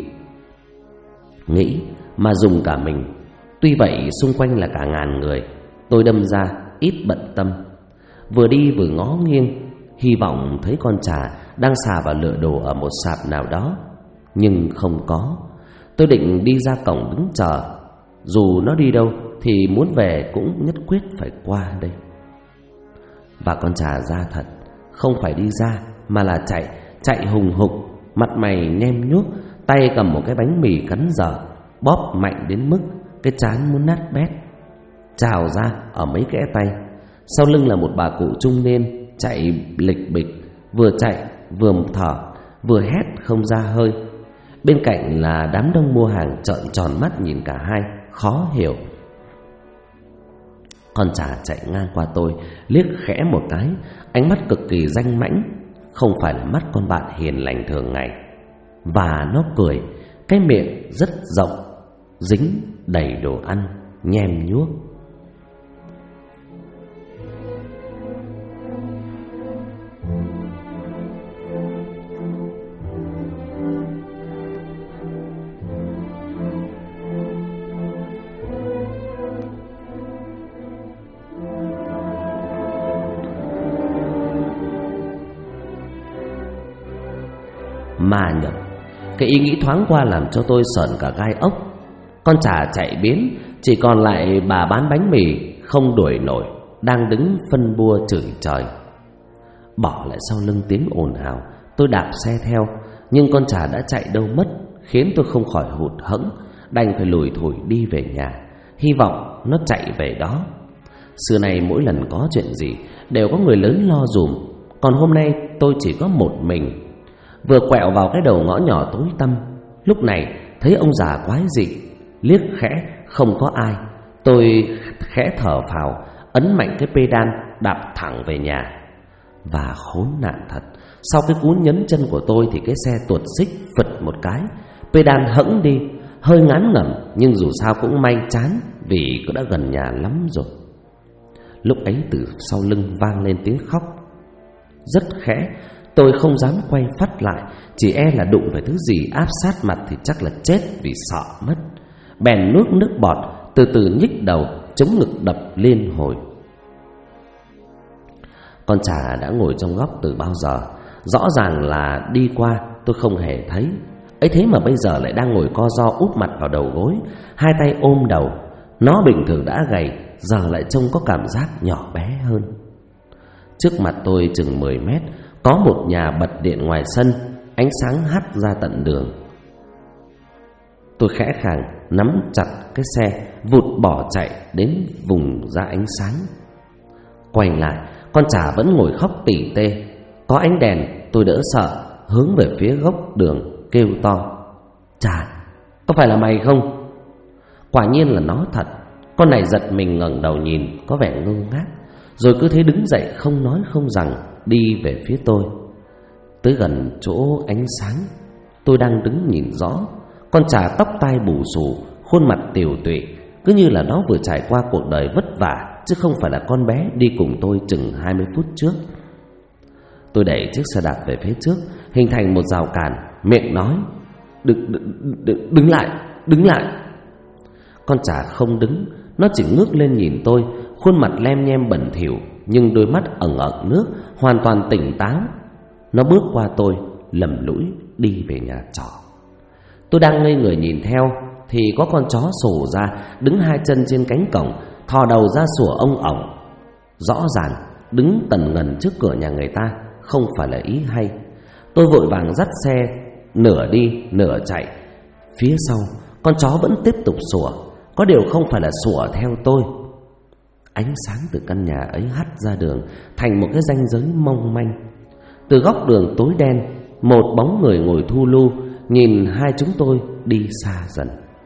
nghĩ mà dùng cả mình. Tuy vậy xung quanh là cả ngàn người, tôi đâm ra ít bận tâm. Vừa đi vừa ngó nghiêng, hy vọng thấy con chả đang xà vào lựa đồ ở một sạp nào đó, nhưng không có. Tôi định đi ra cổng đứng chờ. Dù nó đi đâu thì muốn về cũng nhất quyết phải qua đây. Và con chả ra thật, không phải đi ra mà là chạy hùng hục, mặt mày nhem nhuốc, tay cầm một cái bánh mì cắn dở, bóp mạnh đến mức cái trán muốn nát bét, trào ra ở mấy kẽ tay. Sau lưng là một bà cụ trung niên chạy lịch bịch, vừa chạy vừa thở, vừa hét không ra hơi. Bên cạnh là đám đông mua hàng trợn tròn mắt nhìn cả hai, khó hiểu. Con chả chạy ngang qua tôi, liếc khẽ một cái, ánh mắt cực kỳ danh mãnh, không phải là mắt con bạn hiền lành thường ngày. Và nó cười, cái miệng rất rộng, dính đầy đồ ăn, nhem nhuốc. Mà nhập, cái ý nghĩ thoáng qua làm cho tôi sởn cả gai ốc. Con chả chạy biến, chỉ còn lại bà bán bánh mì không đuổi nổi, đang đứng phân bua chửi trời. Bỏ lại sau lưng tiếng ồn ào, tôi đạp xe theo, nhưng con chả đã chạy đâu mất, khiến tôi không khỏi hụt hẫng, đành phải lủi thủi đi về nhà, hy vọng nó chạy về đó. Xưa này mỗi lần có chuyện gì đều có người lớn lo dùm, còn hôm nay tôi chỉ có một mình. Vừa quẹo vào cái đầu ngõ nhỏ tối tăm, lúc này thấy ông già quái dị, liếc khẽ không có ai. Tôi khẽ thở phào, ấn mạnh cái pedal đạp thẳng về nhà. Và khốn nạn thật, sau cái cú nhấn chân của tôi thì cái xe tuột xích phật một cái, pedal hẫng đi, hơi ngán ngẩm, nhưng dù sao cũng may chán vì cũng đã gần nhà lắm rồi. Lúc ấy từ sau lưng vang lên tiếng khóc rất khẽ. Tôi không dám quay phắt lại, chỉ e là đụng phải thứ gì áp sát mặt thì chắc là chết vì sợ mất. Bèn nuốt nước bọt, từ từ nhích đầu, chống ngực đập liên hồi. Con chả đã ngồi trong góc từ bao giờ, rõ ràng là đi qua tôi không hề thấy. Ấy thế mà bây giờ lại đang ngồi co ro úp mặt vào đầu gối, hai tay ôm đầu. Nó bình thường đã gầy, giờ lại trông có cảm giác nhỏ bé hơn. Trước mặt tôi chừng 10 mét có một nhà bật điện ngoài sân, ánh sáng hắt ra tận đường. Tôi khẽ khàng nắm chặt cái xe, vụt bỏ chạy đến vùng ra ánh sáng. Quay lại, Con chả vẫn ngồi khóc tỉ tê. Có ánh đèn tôi đỡ sợ, hướng về phía góc đường kêu to: "Chà, có phải là mày không?" Quả nhiên là nó thật. Con này giật mình ngẩng đầu nhìn, có vẻ ngơ ngác, rồi cứ thế đứng dậy không nói không rằng đi về phía tôi. Tới gần chỗ ánh sáng, tôi đang đứng nhìn rõ. Con chả tóc tai bù xù, khuôn mặt tiều tụy, cứ như là nó vừa trải qua cuộc đời vất vả, chứ không phải là con bé đi cùng tôi chừng 20 phút trước. Tôi đẩy chiếc xe đạp về phía trước, hình thành một rào cản, miệng nói: Đứng lại, đứng lại." Con chả không đứng, nó chỉ ngước lên nhìn tôi, khuôn mặt lem nhem bẩn thỉu, nhưng đôi mắt ẩn ẩn nước, hoàn toàn tỉnh táo. Nó bước qua tôi, lầm lũi đi về nhà trọ. Tôi đang ngây người nhìn theo thì có con chó sổ ra, đứng hai chân trên cánh cổng, thò đầu ra sủa ông ổng. Rõ ràng đứng tần ngần trước cửa nhà người ta không phải là ý hay. Tôi vội vàng dắt xe, nửa đi nửa chạy. Phía sau con chó vẫn tiếp tục sủa, có điều không phải là sủa theo tôi. Ánh sáng từ căn nhà ấy hắt ra đường thành một cái ranh giới mong manh. Từ góc đường tối đen, một bóng người ngồi thu lu nhìn hai chúng tôi đi xa dần.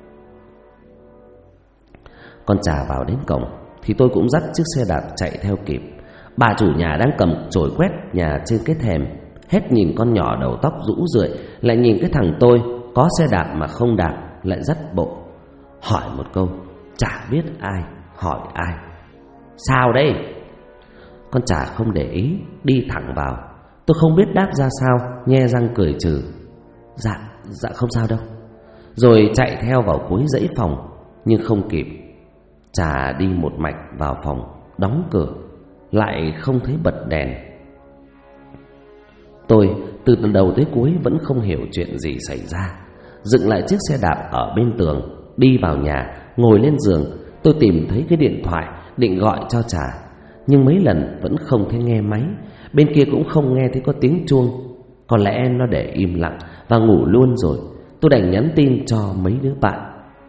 Con chà vào đến cổng thì tôi cũng dắt chiếc xe đạp chạy theo kịp. Bà chủ nhà đang cầm chổi quét nhà trên cái thềm, hết nhìn con nhỏ đầu tóc rũ rượi, lại nhìn cái thằng tôi có xe đạp mà không đạp, lại dắt bộ. Hỏi một câu, chả biết ai hỏi ai. "Sao đây?" Con chả không để ý, đi thẳng vào. Tôi không biết đáp ra sao, nhe răng cười trừ: Dạ không sao đâu." Rồi chạy theo vào cuối dãy phòng, nhưng không kịp. Chả đi một mạch vào phòng, đóng cửa, lại không thấy bật đèn. Tôi từ đầu tới cuối vẫn không hiểu chuyện gì xảy ra. Dựng lại chiếc xe đạp ở bên tường, đi vào nhà, ngồi lên giường. Tôi tìm thấy cái điện thoại, định gọi cho Trà, nhưng mấy lần vẫn không thấy nghe máy. Bên kia cũng không nghe thấy có tiếng chuông. Có lẽ nó để im lặng và ngủ luôn rồi. Tôi đành nhắn tin cho mấy đứa bạn: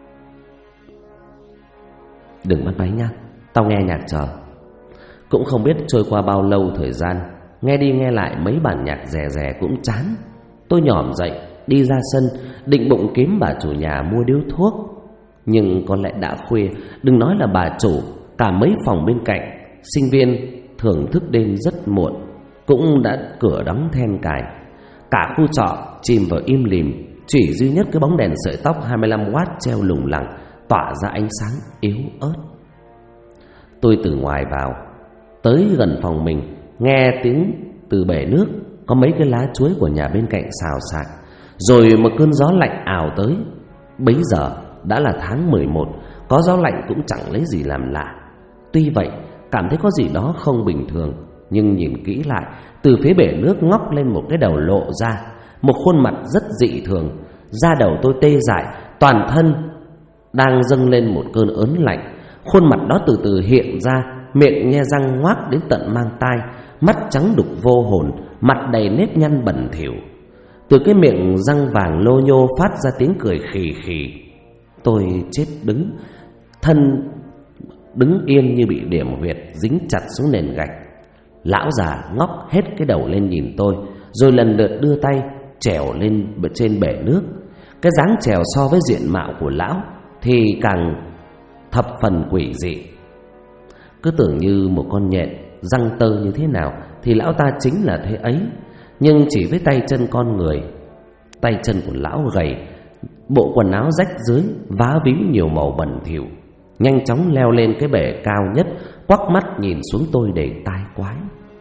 "Đừng bắt máy nha, tao nghe nhạc chờ." Cũng không biết trôi qua bao lâu thời gian, nghe đi nghe lại mấy bản nhạc rè rè cũng chán. Tôi nhỏm dậy, đi ra sân, định bụng kiếm bà chủ nhà mua điếu thuốc. Nhưng có lẽ đã khuya, đừng nói là bà chủ, cả mấy phòng bên cạnh, sinh viên thường thức đêm rất muộn, cũng đã cửa đóng then cài. Cả khu trọ chìm vào im lìm, chỉ duy nhất cái bóng đèn sợi tóc 25W treo lủng lẳng, tỏa ra ánh sáng yếu ớt. Tôi từ ngoài vào, tới gần phòng mình, nghe tiếng từ bể nước có mấy cái lá chuối của nhà bên cạnh xào xạc. Rồi một cơn gió lạnh ào tới. Bấy giờ đã là tháng 11, có gió lạnh cũng chẳng lấy gì làm lạ. Tuy vậy, cảm thấy có gì đó không bình thường, nhưng nhìn kỹ lại, từ phía bể nước ngóc lên một cái đầu lộ ra, một khuôn mặt rất dị thường. Da đầu tôi tê dại, toàn thân đang dâng lên một cơn ớn lạnh. Khuôn mặt đó từ từ hiện ra, miệng nhe răng ngoác đến tận mang tai, mắt trắng đục vô hồn, mặt đầy nếp nhăn bẩn thỉu. Từ cái miệng răng vàng lô nhô phát ra tiếng cười khì khì. Tôi chết đứng, thân đứng yên như bị điểm huyệt, dính chặt xuống nền gạch. Lão già ngóc hết cái đầu lên nhìn tôi, rồi lần lượt đưa tay trèo lên trên bể nước. Cái dáng trèo so với diện mạo của lão thì càng thập phần quỷ dị. Cứ tưởng như một con nhện răng tơ như thế nào thì lão ta chính là thế ấy. Nhưng chỉ với tay chân con người. Tay chân của lão gầy, bộ quần áo rách rưới, vá víu nhiều màu bẩn thỉu, nhanh chóng leo lên cái bể cao nhất, quắc mắt nhìn xuống tôi đầy tai quái.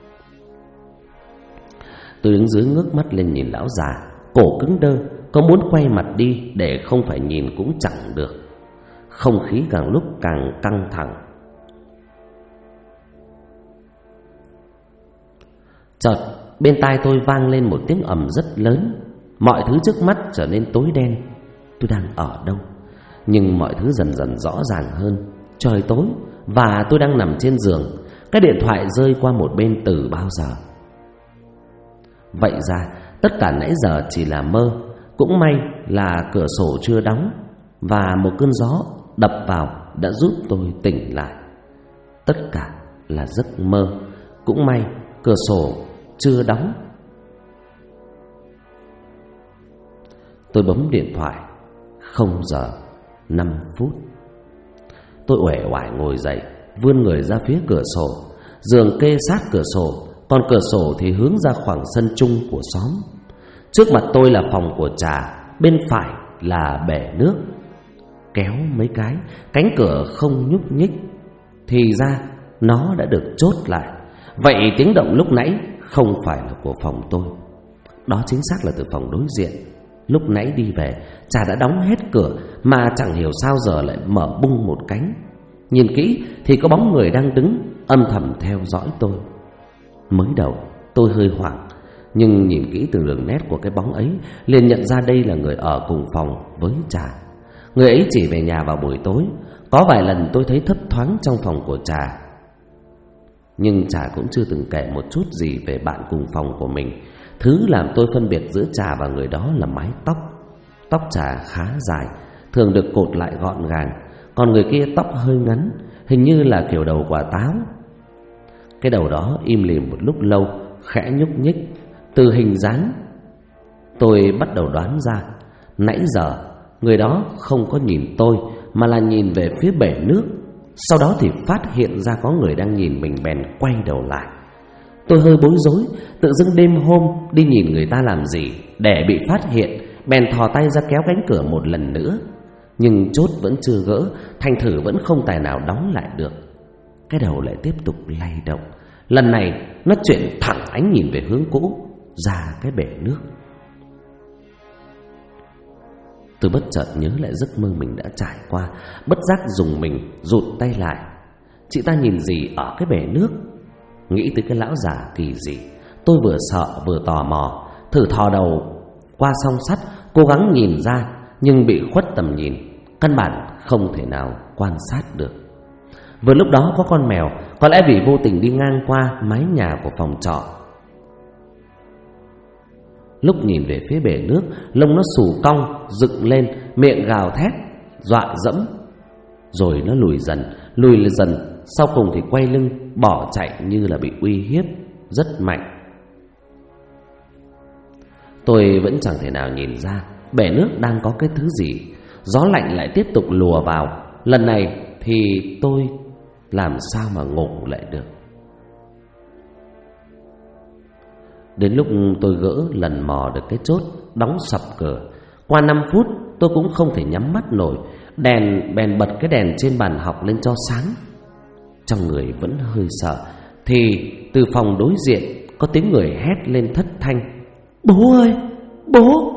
Tôi đứng dưới ngước mắt lên nhìn lão già, cổ cứng đơ, có muốn quay mặt đi để không phải nhìn cũng chẳng được. Không khí càng lúc càng căng thẳng. Chợt bên tai tôi vang lên một tiếng ầm rất lớn. Mọi thứ trước mắt trở nên tối đen. Tôi đang ở đâu? Nhưng mọi thứ dần dần rõ ràng hơn. Trời tối và tôi đang nằm trên giường. Cái điện thoại rơi qua một bên từ bao giờ. Vậy ra tất cả nãy giờ chỉ là mơ. Cũng may là cửa sổ chưa đóng, và một cơn gió đập vào đã giúp tôi tỉnh lại. Tất cả là giấc mơ. Cũng may cửa sổ chưa đóng. Tôi bấm điện thoại. 0 giờ 5 phút. Tôi uể oải ngồi dậy, vươn người ra phía cửa sổ. Giường kê sát cửa sổ, còn cửa sổ thì hướng ra khoảng sân chung của xóm. Trước mặt tôi là phòng của Trà, bên phải là bể nước. Kéo mấy cái, cánh cửa không nhúc nhích. Thì ra nó đã được chốt lại. Vậy tiếng động lúc nãy không phải là của phòng tôi. Đó chính xác là từ phòng đối diện. Lúc nãy đi về, Trà đã đóng hết cửa, mà chẳng hiểu sao giờ lại mở bung một cánh. Nhìn kỹ thì có bóng người đang đứng âm thầm theo dõi tôi. Mới đầu tôi hơi hoảng, nhưng nhìn kỹ từ đường nét của cái bóng ấy, liền nhận ra đây là người ở cùng phòng với Trà. Người ấy chỉ về nhà vào buổi tối. Có vài lần tôi thấy thấp thoáng trong phòng của Trà, nhưng Trà cũng chưa từng kể một chút gì về bạn cùng phòng của mình. Thứ làm tôi phân biệt giữa Trà và người đó là mái tóc. Tóc Trà khá dài, thường được cột lại gọn gàng, còn người kia tóc hơi ngắn, hình như là kiểu đầu quả táo. Cái đầu đó im lìm một lúc lâu, khẽ nhúc nhích. Từ hình dáng tôi bắt đầu đoán ra, nãy giờ người đó không có nhìn tôi, mà là nhìn về phía bể nước. Sau đó thì phát hiện ra có người đang nhìn mình, bèn quay đầu lại. Tôi hơi bối rối, tự dưng đêm hôm đi nhìn người ta làm gì để bị phát hiện, bèn thò tay ra kéo cánh cửa một lần nữa. Nhưng chốt vẫn chưa gỡ, thành thử vẫn không tài nào đóng lại được. Cái đầu lại tiếp tục lay động. Lần này nó chuyển thẳng ánh nhìn về hướng cũ, ra cái bể nước. Tôi bất chợt nhớ lại giấc mơ mình đã trải qua, bất giác dùng mình rụt tay lại. Chị ta nhìn gì ở cái bể nước? Nghĩ tới cái lão già kỳ dị, tôi vừa sợ vừa tò mò, thử thò đầu qua song sắt, cố gắng nhìn ra, nhưng bị khuất tầm nhìn, căn bản không thể nào quan sát được. Vừa lúc đó có con mèo, có lẽ vì vô tình đi ngang qua mái nhà của phòng trọ. Lúc nhìn về phía bể nước, lông nó xù cong dựng lên, miệng gào thét dọa dẫm. Rồi nó lùi dần, sau cùng thì quay lưng bỏ chạy như là bị uy hiếp rất mạnh. Tôi vẫn chẳng thể nào nhìn ra bể nước đang có cái thứ gì. Gió lạnh lại tiếp tục lùa vào. Lần này thì tôi làm sao mà ngủ lại được. Đến lúc tôi gỡ lần mò được cái chốt, đóng sập cửa, qua 5 phút tôi cũng không thể nhắm mắt nổi. Bèn bật cái đèn trên bàn học lên cho sáng. Trong người vẫn hơi sợ, thì từ phòng đối diện có tiếng người hét lên thất thanh: "Bố ơi, bố!"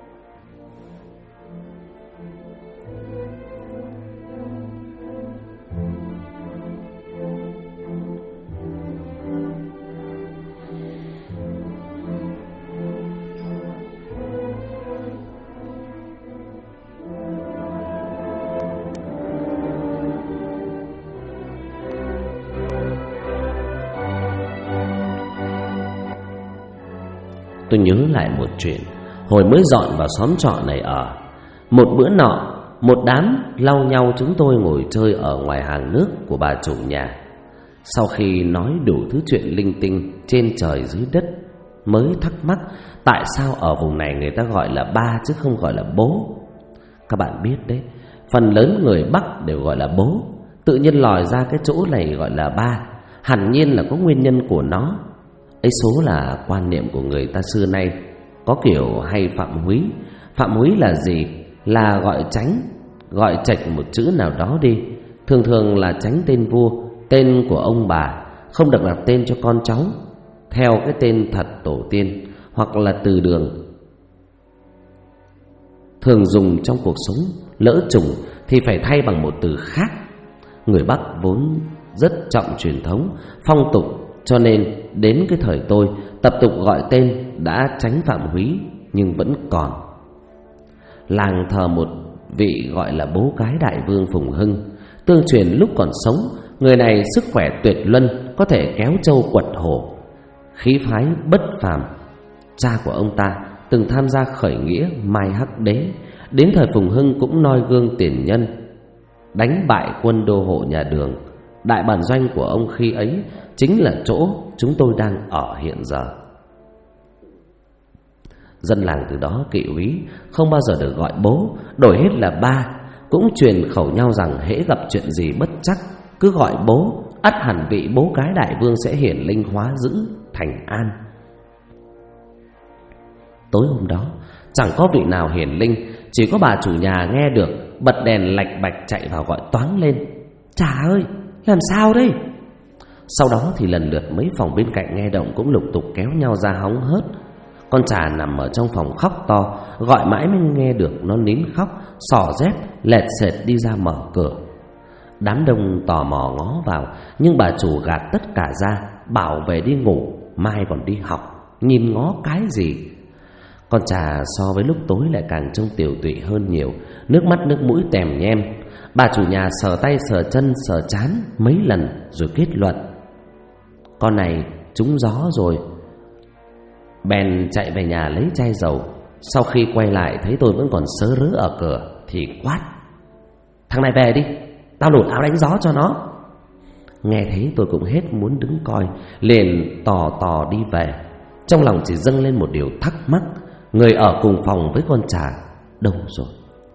Tôi nhớ lại một chuyện. Hồi mới dọn vào xóm trọ này ở, một bữa nọ, một đám lau nhau chúng tôi ngồi chơi ở ngoài hàng nước của bà chủ nhà. Sau khi nói đủ thứ chuyện linh tinh trên trời dưới đất, mới thắc mắc tại sao ở vùng này người ta gọi là ba chứ không gọi là bố. Các bạn biết đấy, phần lớn người Bắc đều gọi là bố, tự nhiên lòi ra cái chỗ này gọi là ba, hẳn nhiên là có nguyên nhân của nó. Ấy số là quan niệm của người ta xưa nay có kiểu hay phạm húy. Phạm húy là gì? Là gọi tránh, gọi trạch một chữ nào đó đi. Thường thường là tránh tên vua, tên của ông bà, không được đặt tên cho con cháu theo cái tên thật tổ tiên, hoặc là từ đường thường dùng trong cuộc sống. Lỡ trùng thì phải thay bằng một từ khác. Người Bắc vốn rất trọng truyền thống, phong tục, cho nên đến cái thời tôi, tập tục gọi tên đã tránh phạm húy nhưng vẫn còn. Làng thờ một vị gọi là bố cái đại vương Phùng Hưng. Tương truyền lúc còn sống, người này sức khỏe tuyệt luân, có thể kéo trâu quật hổ, khí phái bất phàm. Cha của ông ta từng tham gia khởi nghĩa Mai Hắc Đế, đến thời Phùng Hưng cũng noi gương tiền nhân, đánh bại quân đô hộ nhà Đường, Đại bản doanh của ông khi ấy chính là chỗ chúng tôi đang ở hiện giờ. Dân làng từ đó kỵ úy không bao giờ được gọi bố, đổi hết là ba. Cũng truyền khẩu nhau rằng hễ gặp chuyện gì bất trắc cứ gọi bố, ắt hẳn vị bố cái đại vương sẽ hiển linh hóa giữ thành an. Tối hôm đó chẳng có vị nào hiển linh, chỉ có bà chủ nhà nghe được, bật đèn lạch bạch chạy vào gọi toáng lên: "Chà ơi, làm sao đây?" Sau đó thì lần lượt mấy phòng bên cạnh nghe động cũng lục tục kéo nhau ra hóng hớt. Con Trà nằm ở trong phòng khóc to, gọi mãi mới nghe được nó nín khóc, xỏ dép lẹt xẹt đi ra mở cửa. Đám đông tò mò ngó vào, nhưng bà chủ gạt tất cả ra, bảo về đi ngủ, mai còn đi học, nhìn ngó cái gì. Con Trà so với lúc tối lại càng trông tiều tụy hơn nhiều, nước mắt nước mũi tèm nhem. Bà chủ nhà sờ tay sờ chân sờ trán mấy lần rồi kết luận: "Con này trúng gió rồi." Bèn chạy về nhà lấy chai dầu. Sau khi quay lại thấy tôi vẫn còn sớ rớ ở cửa thì quát: "Thằng này về đi, tao lột áo đánh gió cho nó." Nghe thấy tôi cũng hết muốn đứng coi, liền tò tò đi về. Trong lòng chỉ dâng lên một điều thắc mắc: người ở cùng phòng với con Trà đâu rồi?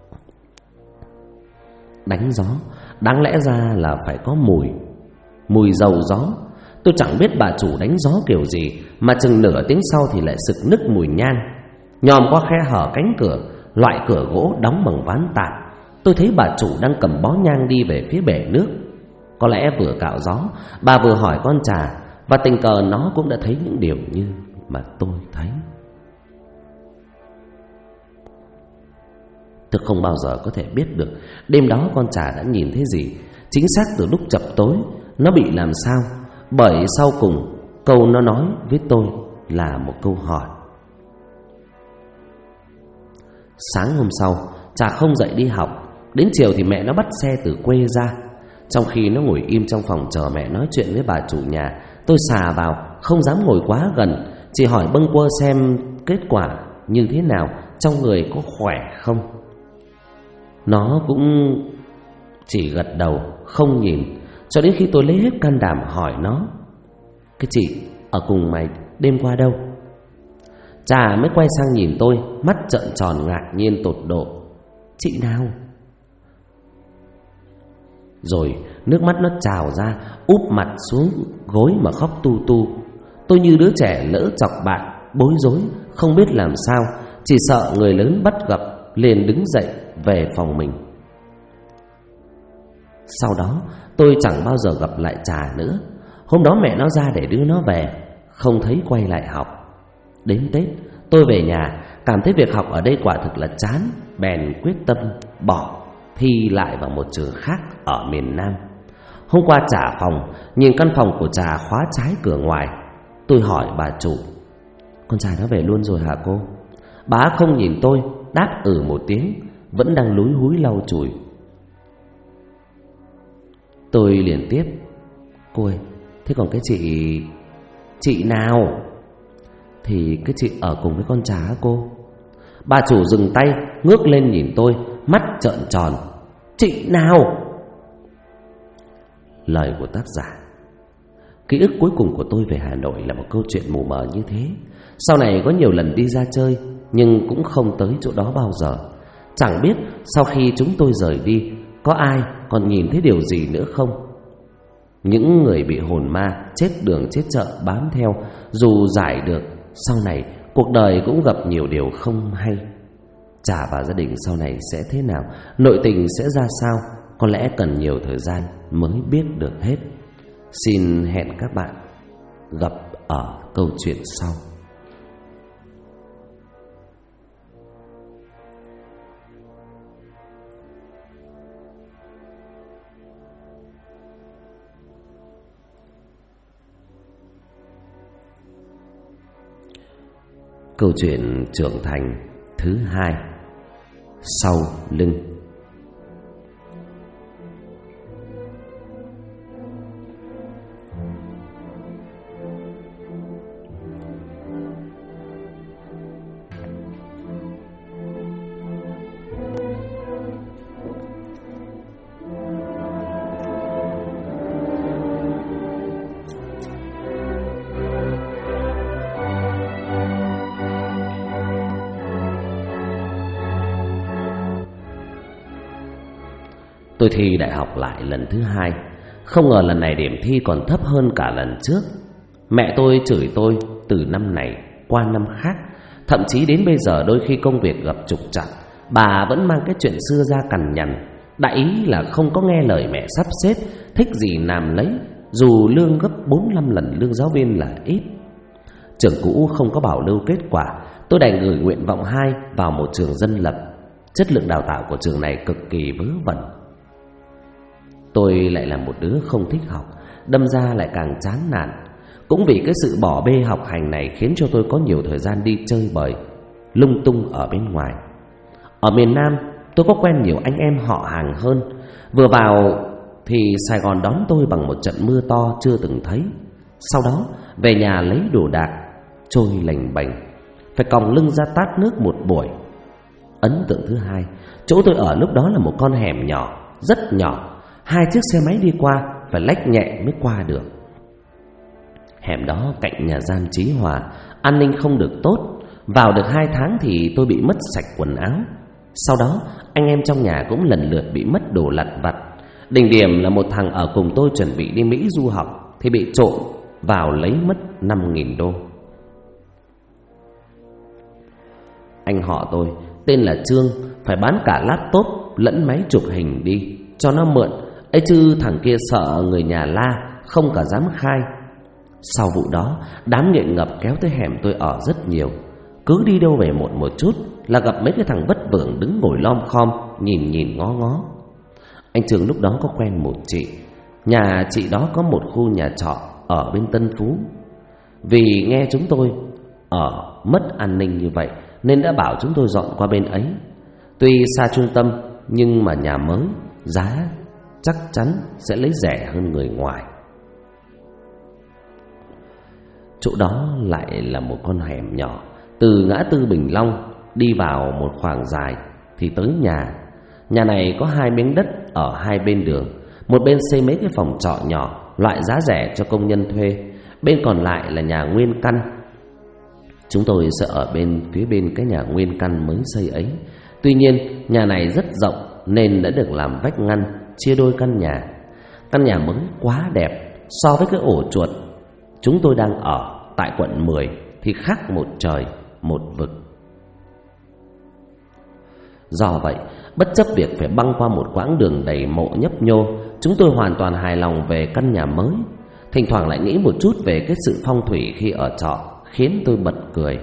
Đánh gió đáng lẽ ra là phải có mùi dầu gió. Tôi chẳng biết bà chủ đánh gió kiểu gì mà chừng nửa tiếng sau thì lại sực nức mùi nhang. Nhòm qua khe hở cánh cửa, loại cửa gỗ đóng bằng ván tạm, tôi thấy bà chủ đang cầm bó nhang đi về phía bể nước. Có lẽ vừa cạo gió, bà vừa hỏi con Trà, và tình cờ nó cũng đã thấy những điều như mà tôi thấy. Tôi không bao giờ có thể biết được đêm đó con Trà đã nhìn thấy gì. Chính xác từ lúc chập tối nó bị làm sao, bởi sau cùng câu nó nói với tôi là một câu hỏi. Sáng hôm sau, Trà không dậy đi học. Đến chiều thì mẹ nó bắt xe từ quê ra. Trong khi nó ngồi im trong phòng chờ mẹ nói chuyện với bà chủ nhà, tôi xà vào, không dám ngồi quá gần, chỉ hỏi bâng quơ xem kết quả như thế nào, trong người có khỏe không. Nó cũng chỉ gật đầu, không nhìn, cho đến khi tôi lấy hết can đảm hỏi nó: "Cái chị ở cùng mày đêm qua đâu?" Trà mới quay sang nhìn tôi, mắt trợn tròn ngạc nhiên tột độ: "Chị nào?" Rồi nước mắt nó trào ra, úp mặt xuống gối mà khóc tu tu. Tôi như đứa trẻ lỡ chọc bạn, bối rối, không biết làm sao, chỉ sợ người lớn bắt gặp, liền đứng dậy về phòng mình. Sau đó tôi chẳng bao giờ gặp lại Trà nữa. Hôm đó mẹ nó ra để đưa nó về, không thấy quay lại học. Đến Tết tôi về nhà, cảm thấy việc học ở đây quả thực là chán, bèn quyết tâm bỏ, thi lại vào một trường khác ở miền Nam. Hôm qua trả phòng, nhìn căn phòng của Trà khóa trái cửa ngoài. Tôi hỏi bà chủ: "Con Trà nó về luôn rồi hả cô?" Bà không nhìn tôi, đáp một tiếng, vẫn đang lúi húi lau chùi. Tôi liền tiếp: "Cô ơi, thế còn cái chị nào?" "Thì cái chị ở cùng với con Trà hả cô?" Bà chủ dừng tay, ngước lên nhìn tôi, mắt trợn tròn: "Chị nào?" Lời của tác giả. Ký ức cuối cùng của tôi về Hà Nội là một câu chuyện mù mờ như thế. Sau này có nhiều lần đi ra chơi, nhưng cũng không tới chỗ đó bao giờ. Chẳng biết sau khi chúng tôi rời đi, có ai còn nhìn thấy điều gì nữa không? Những người bị hồn ma chết đường chết chợ bám theo, dù giải được, sau này cuộc đời cũng gặp nhiều điều không hay. Trà và gia đình sau này sẽ thế nào, nội tình sẽ ra sao, có lẽ cần nhiều thời gian mới biết được hết. Xin hẹn các bạn gặp ở câu chuyện sau. Câu chuyện trưởng thành thứ 2: Sau lưng. Tôi thi đại học lại lần thứ 2. Không ngờ lần này điểm thi còn thấp hơn cả lần trước. Mẹ tôi chửi tôi từ năm này qua năm khác. Thậm chí đến bây giờ đôi khi công việc gặp trục trặc, bà vẫn mang cái chuyện xưa ra cằn nhằn. Đại ý là không có nghe lời mẹ sắp xếp, thích gì làm lấy, dù lương gấp 4-5 lần lương giáo viên là ít. Trường cũ không có bảo lưu kết quả, tôi đành gửi nguyện vọng 2 vào một trường dân lập. Chất lượng đào tạo của trường này cực kỳ vớ vẩn. Tôi lại là một đứa không thích học, đâm ra lại càng chán nản. Cũng vì cái sự bỏ bê học hành này khiến cho tôi có nhiều thời gian đi chơi bời lung tung ở bên ngoài. Ở miền Nam tôi có quen nhiều anh em họ hàng hơn. Vừa vào thì Sài Gòn đón tôi bằng một trận mưa to chưa từng thấy. Sau đó về nhà lấy đồ đạc, trôi lềnh bềnh, phải còng lưng ra tát nước một buổi. Ấn tượng thứ 2, chỗ tôi ở lúc đó là một con hẻm nhỏ, rất nhỏ. 2 chiếc xe máy đi qua phải lách nhẹ mới qua được. Hẻm đó cạnh nhà giam Chí Hòa, an ninh không được tốt. Vào được 2 tháng thì tôi bị mất sạch quần áo. Sau đó anh em trong nhà cũng lần lượt bị mất đồ lặt vặt. Đỉnh điểm là một thằng ở cùng tôi chuẩn bị đi Mỹ du học thì bị trộm vào lấy mất 5.000 đô. Anh họ tôi tên là Trương phải bán cả laptop lẫn máy chụp hình đi cho nó mượn ấy, chứ thằng kia sợ người nhà la, không cả dám khai. Sau vụ đó, đám nghiện ngập kéo tới hẻm tôi ở rất nhiều. Cứ đi đâu về một chút là gặp mấy cái thằng vất vưởng đứng ngồi lom khom, nhìn ngó ngó. Anh Trường lúc đó có quen một chị. Nhà chị đó có một khu nhà trọ ở bên Tân Phú. Vì nghe chúng tôi ở mất an ninh như vậy nên đã bảo chúng tôi dọn qua bên ấy. Tuy xa trung tâm nhưng mà nhà mới, giá chắc chắn sẽ lấy rẻ hơn người ngoài. Chỗ đó lại là một con hẻm nhỏ. Từ ngã tư Bình Long đi vào một khoảng dài thì tới nhà. Nhà này có 2 miếng đất ở 2 bên đường. Một bên xây mấy cái phòng trọ nhỏ, loại giá rẻ cho công nhân thuê. Bên còn lại là nhà nguyên căn. Chúng tôi sẽ ở phía bên cái nhà nguyên căn mới xây ấy. Tuy nhiên nhà này rất rộng nên đã được làm vách ngăn, chia đôi căn nhà. Căn nhà mới quá đẹp. So với cái ổ chuột chúng tôi đang ở tại quận 10 thì khác một trời một vực. Do vậy, bất chấp việc phải băng qua một quãng đường đầy mộ nhấp nhô, chúng tôi hoàn toàn hài lòng về căn nhà mới. Thỉnh thoảng lại nghĩ một chút về cái sự phong thủy khi ở trọ, khiến tôi bật cười.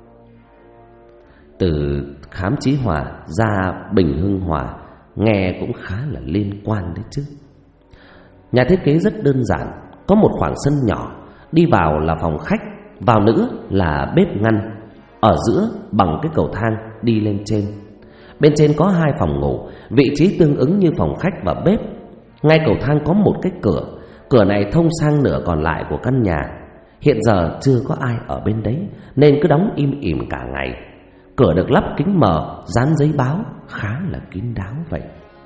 Từ Khám Chí Hòa ra Bình Hưng Hòa nghe cũng khá là liên quan đấy chứ. Nhà thiết kế rất đơn giản, có một khoảng sân nhỏ, đi vào là phòng khách, vào nữa là bếp ngăn, ở giữa bằng cái cầu thang đi lên trên. Bên trên có 2 phòng ngủ, vị trí tương ứng như phòng khách và bếp. Ngay cầu thang có một cái cửa, cửa này thông sang nửa còn lại của căn nhà. Hiện giờ chưa có ai ở bên đấy nên cứ đóng im ỉm cả ngày. Cửa được lắp kính mờ, dán giấy báo, khá là kín đáo vậy.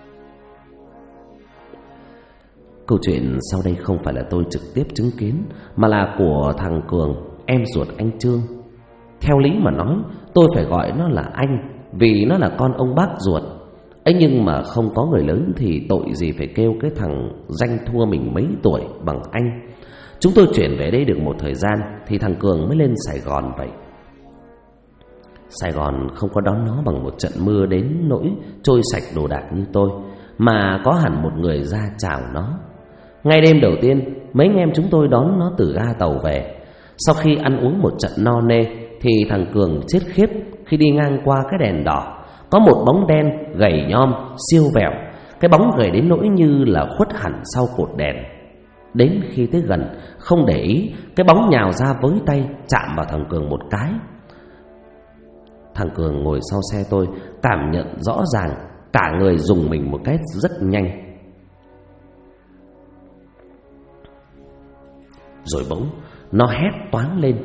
Câu chuyện sau đây không phải là tôi trực tiếp chứng kiến, mà là của thằng Cường, em ruột anh Trương. Theo lý mà nói, tôi phải gọi nó là anh, vì nó là con ông bác ruột ấy. Nhưng mà không có người lớn thì tội gì phải kêu cái thằng danh thua mình mấy tuổi bằng anh. Chúng tôi chuyển về đây được một thời gian thì thằng Cường mới lên Sài Gòn vậy. Sài Gòn không có đón nó bằng một trận mưa đến nỗi trôi sạch đồ đạc như tôi, mà có hẳn một người ra chào nó. Ngay đêm đầu tiên, mấy anh em chúng tôi đón nó từ ga tàu về. Sau khi ăn uống một trận no nê thì thằng Cường chết khiếp khi đi ngang qua cái đèn đỏ. Có một bóng đen gầy nhom, siêu vẹo. Cái bóng gầy đến nỗi như là khuất hẳn sau cột đèn. Đến khi tới gần, không để ý, cái bóng nhào ra với tay chạm vào thằng Cường một cái. Thằng Cường ngồi sau xe tôi, cảm nhận rõ ràng, cả người rùng mình một cái rất nhanh. Rồi bỗng nó hét toáng lên: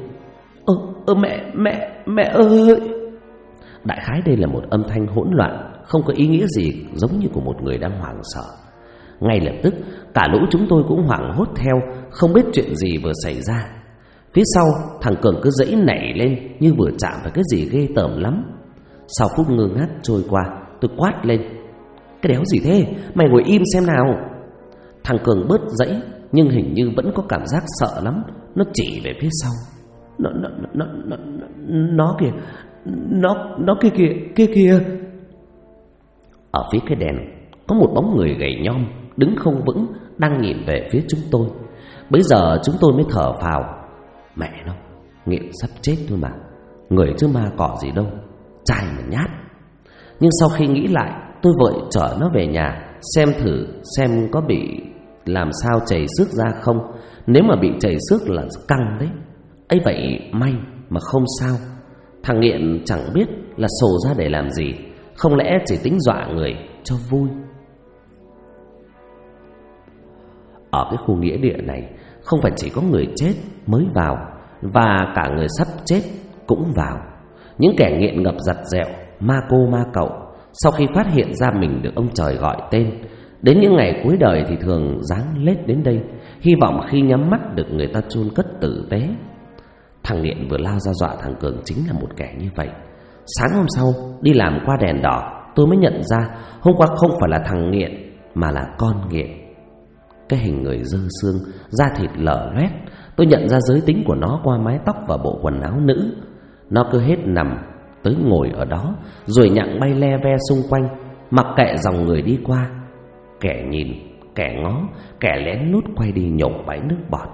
Mẹ ơi! Đại khái đây là một âm thanh hỗn loạn, không có ý nghĩa gì, giống như của một người đang hoảng sợ. Ngay lập tức cả lũ chúng tôi cũng hoảng hốt theo, không biết chuyện gì vừa xảy ra. Phía sau thằng Cường cứ giãy nảy lên như vừa chạm vào cái gì ghê tởm lắm. Sau phút ngơ ngác trôi qua, tôi quát lên: Cái đéo gì thế? Mày ngồi im xem nào. Thằng Cường bớt dãy, nhưng hình như vẫn có cảm giác sợ lắm. Nó chỉ về phía sau. Nó kìa. Nó kia. Ở phía cái đèn có một bóng người gầy nhom, đứng không vững, đang nhìn về phía chúng tôi. Bấy giờ chúng tôi mới thở phào. Mẹ nó, nghiện sắp chết thôi mà. Người chứ ma cỏ gì đâu, trai mà nhát. Nhưng sau khi nghĩ lại, tôi vội chở nó về nhà, xem thử xem có bị làm sao chảy xước ra không. Nếu mà bị chảy xước là căng đấy. ấy vậy may mà không sao. Thằng nghiện chẳng biết là sổ ra để làm gì, không lẽ chỉ tính dọa người cho vui. Ở cái khu nghĩa địa này không phải chỉ có người chết mới vào, và cả người sắp chết cũng vào. Những kẻ nghiện ngập giặt dẹo, ma cô ma cậu, sau khi phát hiện ra mình được ông trời gọi tên, đến những ngày cuối đời thì thường giáng lết đến đây, hy vọng khi nhắm mắt được người ta chôn cất tử tế. Thằng nghiện vừa lao ra dọa thằng Cường chính là một kẻ như vậy. Sáng hôm sau đi làm qua đèn đỏ, tôi mới nhận ra hôm qua không phải là thằng nghiện mà là con nghiện. Cái hình người dơ xương, da thịt lở loét. Tôi nhận ra giới tính của nó qua mái tóc và bộ quần áo nữ. Nó cứ hết nằm tới ngồi ở đó, rồi nhặng bay le ve xung quanh, mặc kệ dòng người đi qua. Kẻ nhìn, kẻ ngó, kẻ lén lút quay đi nhổ bãi nước bọt.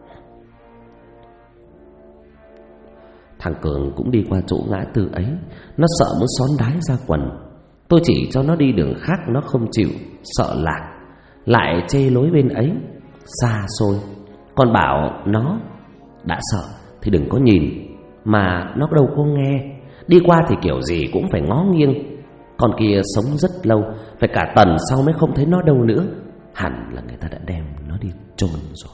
Thằng Cường cũng đi qua chỗ ngã tư ấy. Nó sợ muốn xón đái ra quần. Tôi chỉ cho nó đi đường khác nó không chịu, sợ lạc, lại chê lối bên ấy xa xôi. Còn bảo nó đã sợ thì đừng có nhìn, mà nó đâu có nghe. Đi qua thì kiểu gì cũng phải ngó nghiêng. Con kia sống rất lâu, phải cả tuần sau mới không thấy nó đâu nữa. Hẳn là người ta đã đem nó đi chôn rồi.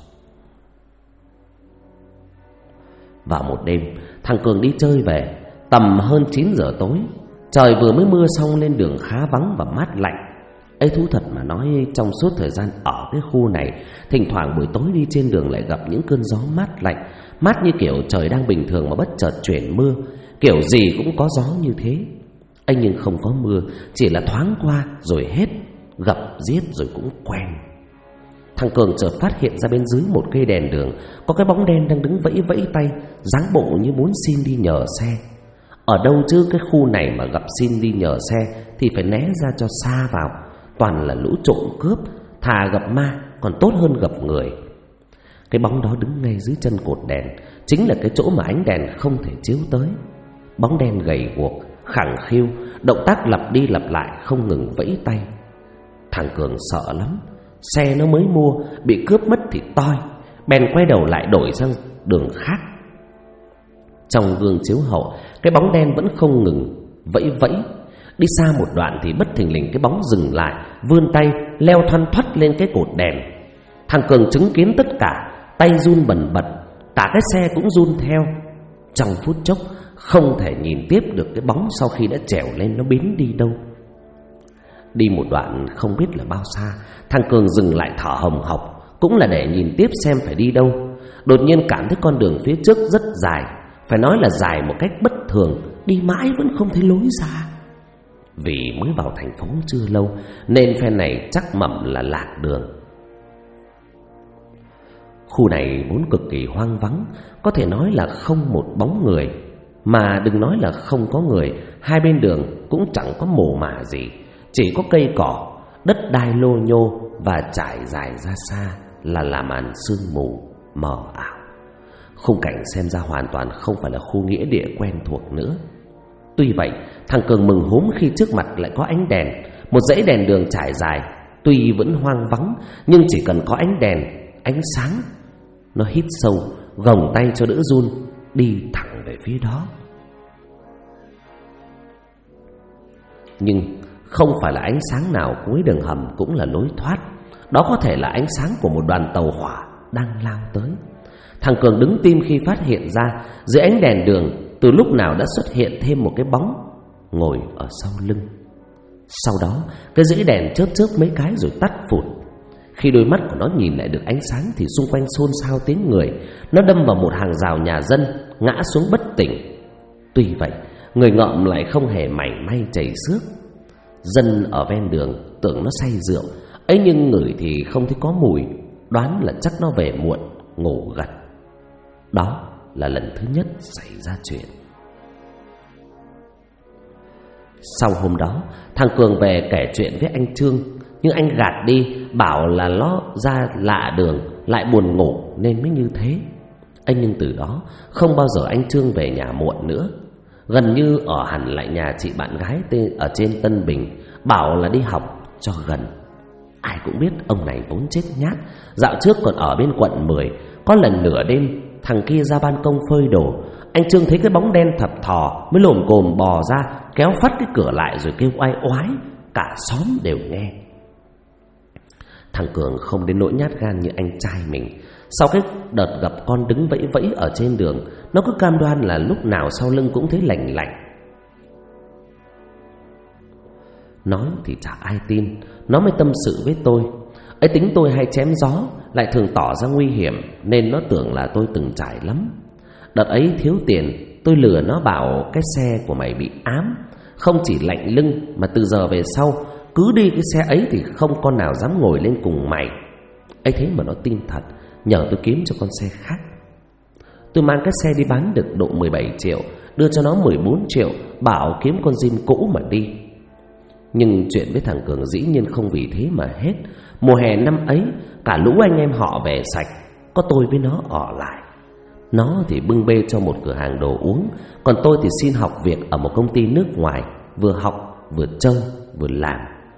Vào một đêm, thằng Cường đi chơi về, tầm hơn 9 giờ tối. Trời vừa mới mưa xong, lên đường khá vắng và mát lạnh. Ấy thú thật mà nói, trong suốt thời gian ở cái khu này, thỉnh thoảng buổi tối đi trên đường lại gặp những cơn gió mát lạnh. Mát như kiểu trời đang bình thường mà bất chợt chuyển mưa. Kiểu gì cũng có gió như thế. Ấy nhưng không có mưa, chỉ là thoáng qua rồi hết, gặp giết rồi cũng quen. Thằng Cường chợt phát hiện ra bên dưới một cây đèn đường có cái bóng đen đang đứng vẫy vẫy tay, dáng bộ như muốn xin đi nhờ xe. Ở đâu chứ, cái khu này mà gặp xin đi nhờ xe thì phải né ra cho xa vào. Toàn là lũ trộm cướp, thà gặp ma còn tốt hơn gặp người. Cái bóng đó đứng ngay dưới chân cột đèn, chính là cái chỗ mà ánh đèn không thể chiếu tới. Bóng đen gầy guộc, khẳng khiu, động tác lặp đi lặp lại không ngừng vẫy tay. Thằng Cường sợ lắm. Xe nó mới mua, bị cướp mất thì toi, bèn quay đầu lại đổi sang đường khác. Trong gương chiếu hậu, cái bóng đen vẫn không ngừng vẫy vẫy. Đi xa một đoạn thì bất thình lình cái bóng dừng lại, vươn tay leo thoăn thoắt lên cái cột đèn. Thằng Cường chứng kiến tất cả, tay run bần bật, cả cái xe cũng run theo. Trong phút chốc không thể nhìn tiếp được cái bóng sau khi đã trèo lên nó biến đi đâu. Đi một đoạn không biết là bao xa, thằng Cường dừng lại thở hồng hộc, cũng là để nhìn tiếp xem phải đi đâu. Đột nhiên cảm thấy con đường phía trước rất dài, phải nói là dài một cách bất thường, đi mãi vẫn không thấy lối ra. Vì mới vào thành phố chưa lâu nên phe này chắc mẩm là lạc đường. Khu này vốn cực kỳ hoang vắng, có thể nói là không một bóng người. Mà đừng nói là không có người, hai bên đường cũng chẳng có mồ mả gì, chỉ có cây cỏ, đất đai lô nhô và trải dài ra xa là màn sương mù mờ ảo. Khung cảnh xem ra hoàn toàn không phải là khu nghĩa địa quen thuộc nữa. Tuy vậy, thằng Cường mừng húm khi trước mặt lại có ánh đèn, một dãy đèn đường trải dài. Tuy vẫn hoang vắng, nhưng chỉ cần có ánh đèn, ánh sáng. Nó hít sâu, gồng tay cho đỡ run, đi thẳng về phía đó. Nhưng không phải là ánh sáng nào cuối đường hầm cũng là lối thoát. Đó có thể là ánh sáng của một đoàn tàu hỏa đang lao tới. Thằng Cường đứng tim khi phát hiện ra dưới ánh đèn đường từ lúc nào đã xuất hiện thêm một cái bóng ngồi ở sau lưng. Sau đó cái dãy đèn chớp chớp mấy cái rồi tắt phụt. Khi đôi mắt của nó nhìn lại được ánh sáng thì xung quanh xôn xao tiếng người. Nó đâm vào một hàng rào nhà dân, ngã xuống bất tỉnh. Tuy vậy người ngợm lại không hề mảy may chảy xước. Dân ở ven đường tưởng nó say rượu ấy, nhưng ngửi thì không thấy có mùi, đoán là chắc nó về muộn, ngủ gật. Đó là lần thứ nhất xảy ra chuyện. Sau hôm đó, thằng Cường về kể chuyện với anh Trương, nhưng anh gạt đi, bảo là nó ra lạ đường, lại buồn ngủ nên mới như thế. Anh nhưng từ đó không bao giờ anh Trương về nhà muộn nữa, gần như ở hẳn lại nhà chị bạn gái ở trên Tân Bình, bảo là đi học cho gần. Ai cũng biết ông này vốn chết nhát, dạo trước còn ở bên quận 10. Có lần nửa đêm thằng kia ra ban công phơi đồ, anh Trương thấy cái bóng đen thập thò mới lồm cồm bò ra, kéo phắt cái cửa lại rồi kêu oai oái, cả xóm đều nghe. Thằng Cường không đến nỗi nhát gan như anh trai mình. Sau cái đợt gặp con đứng vẫy vẫy ở trên đường, nó cứ cam đoan là lúc nào sau lưng cũng thấy lành lạnh. Nói thì chả ai tin, nó mới tâm sự với tôi. Ấy tính tôi hay chém gió, lại thường tỏ ra nguy hiểm, nên nó tưởng là tôi từng trải lắm. Đợt ấy thiếu tiền, tôi lừa nó bảo cái xe của mày bị ám, không chỉ lạnh lưng mà từ giờ về sau cứ đi cái xe ấy thì không con nào dám ngồi lên cùng mày. Ấy thế mà nó tin thật, nhờ tôi kiếm cho con xe khác. Tôi mang cái xe đi bán được độ 17 triệu, đưa cho nó 14 triệu, bảo kiếm con Jin cũ mà đi. Nhưng chuyện với thằng Cường dĩ nhiên không vì thế mà hết. Mùa hè năm ấy, cả lũ anh em họ về sạch, có tôi với nó ở lại. Nó thì bưng bê cho một cửa hàng đồ uống, còn tôi thì xin học việc ở một công ty nước ngoài, vừa học vừa chơi vừa làm.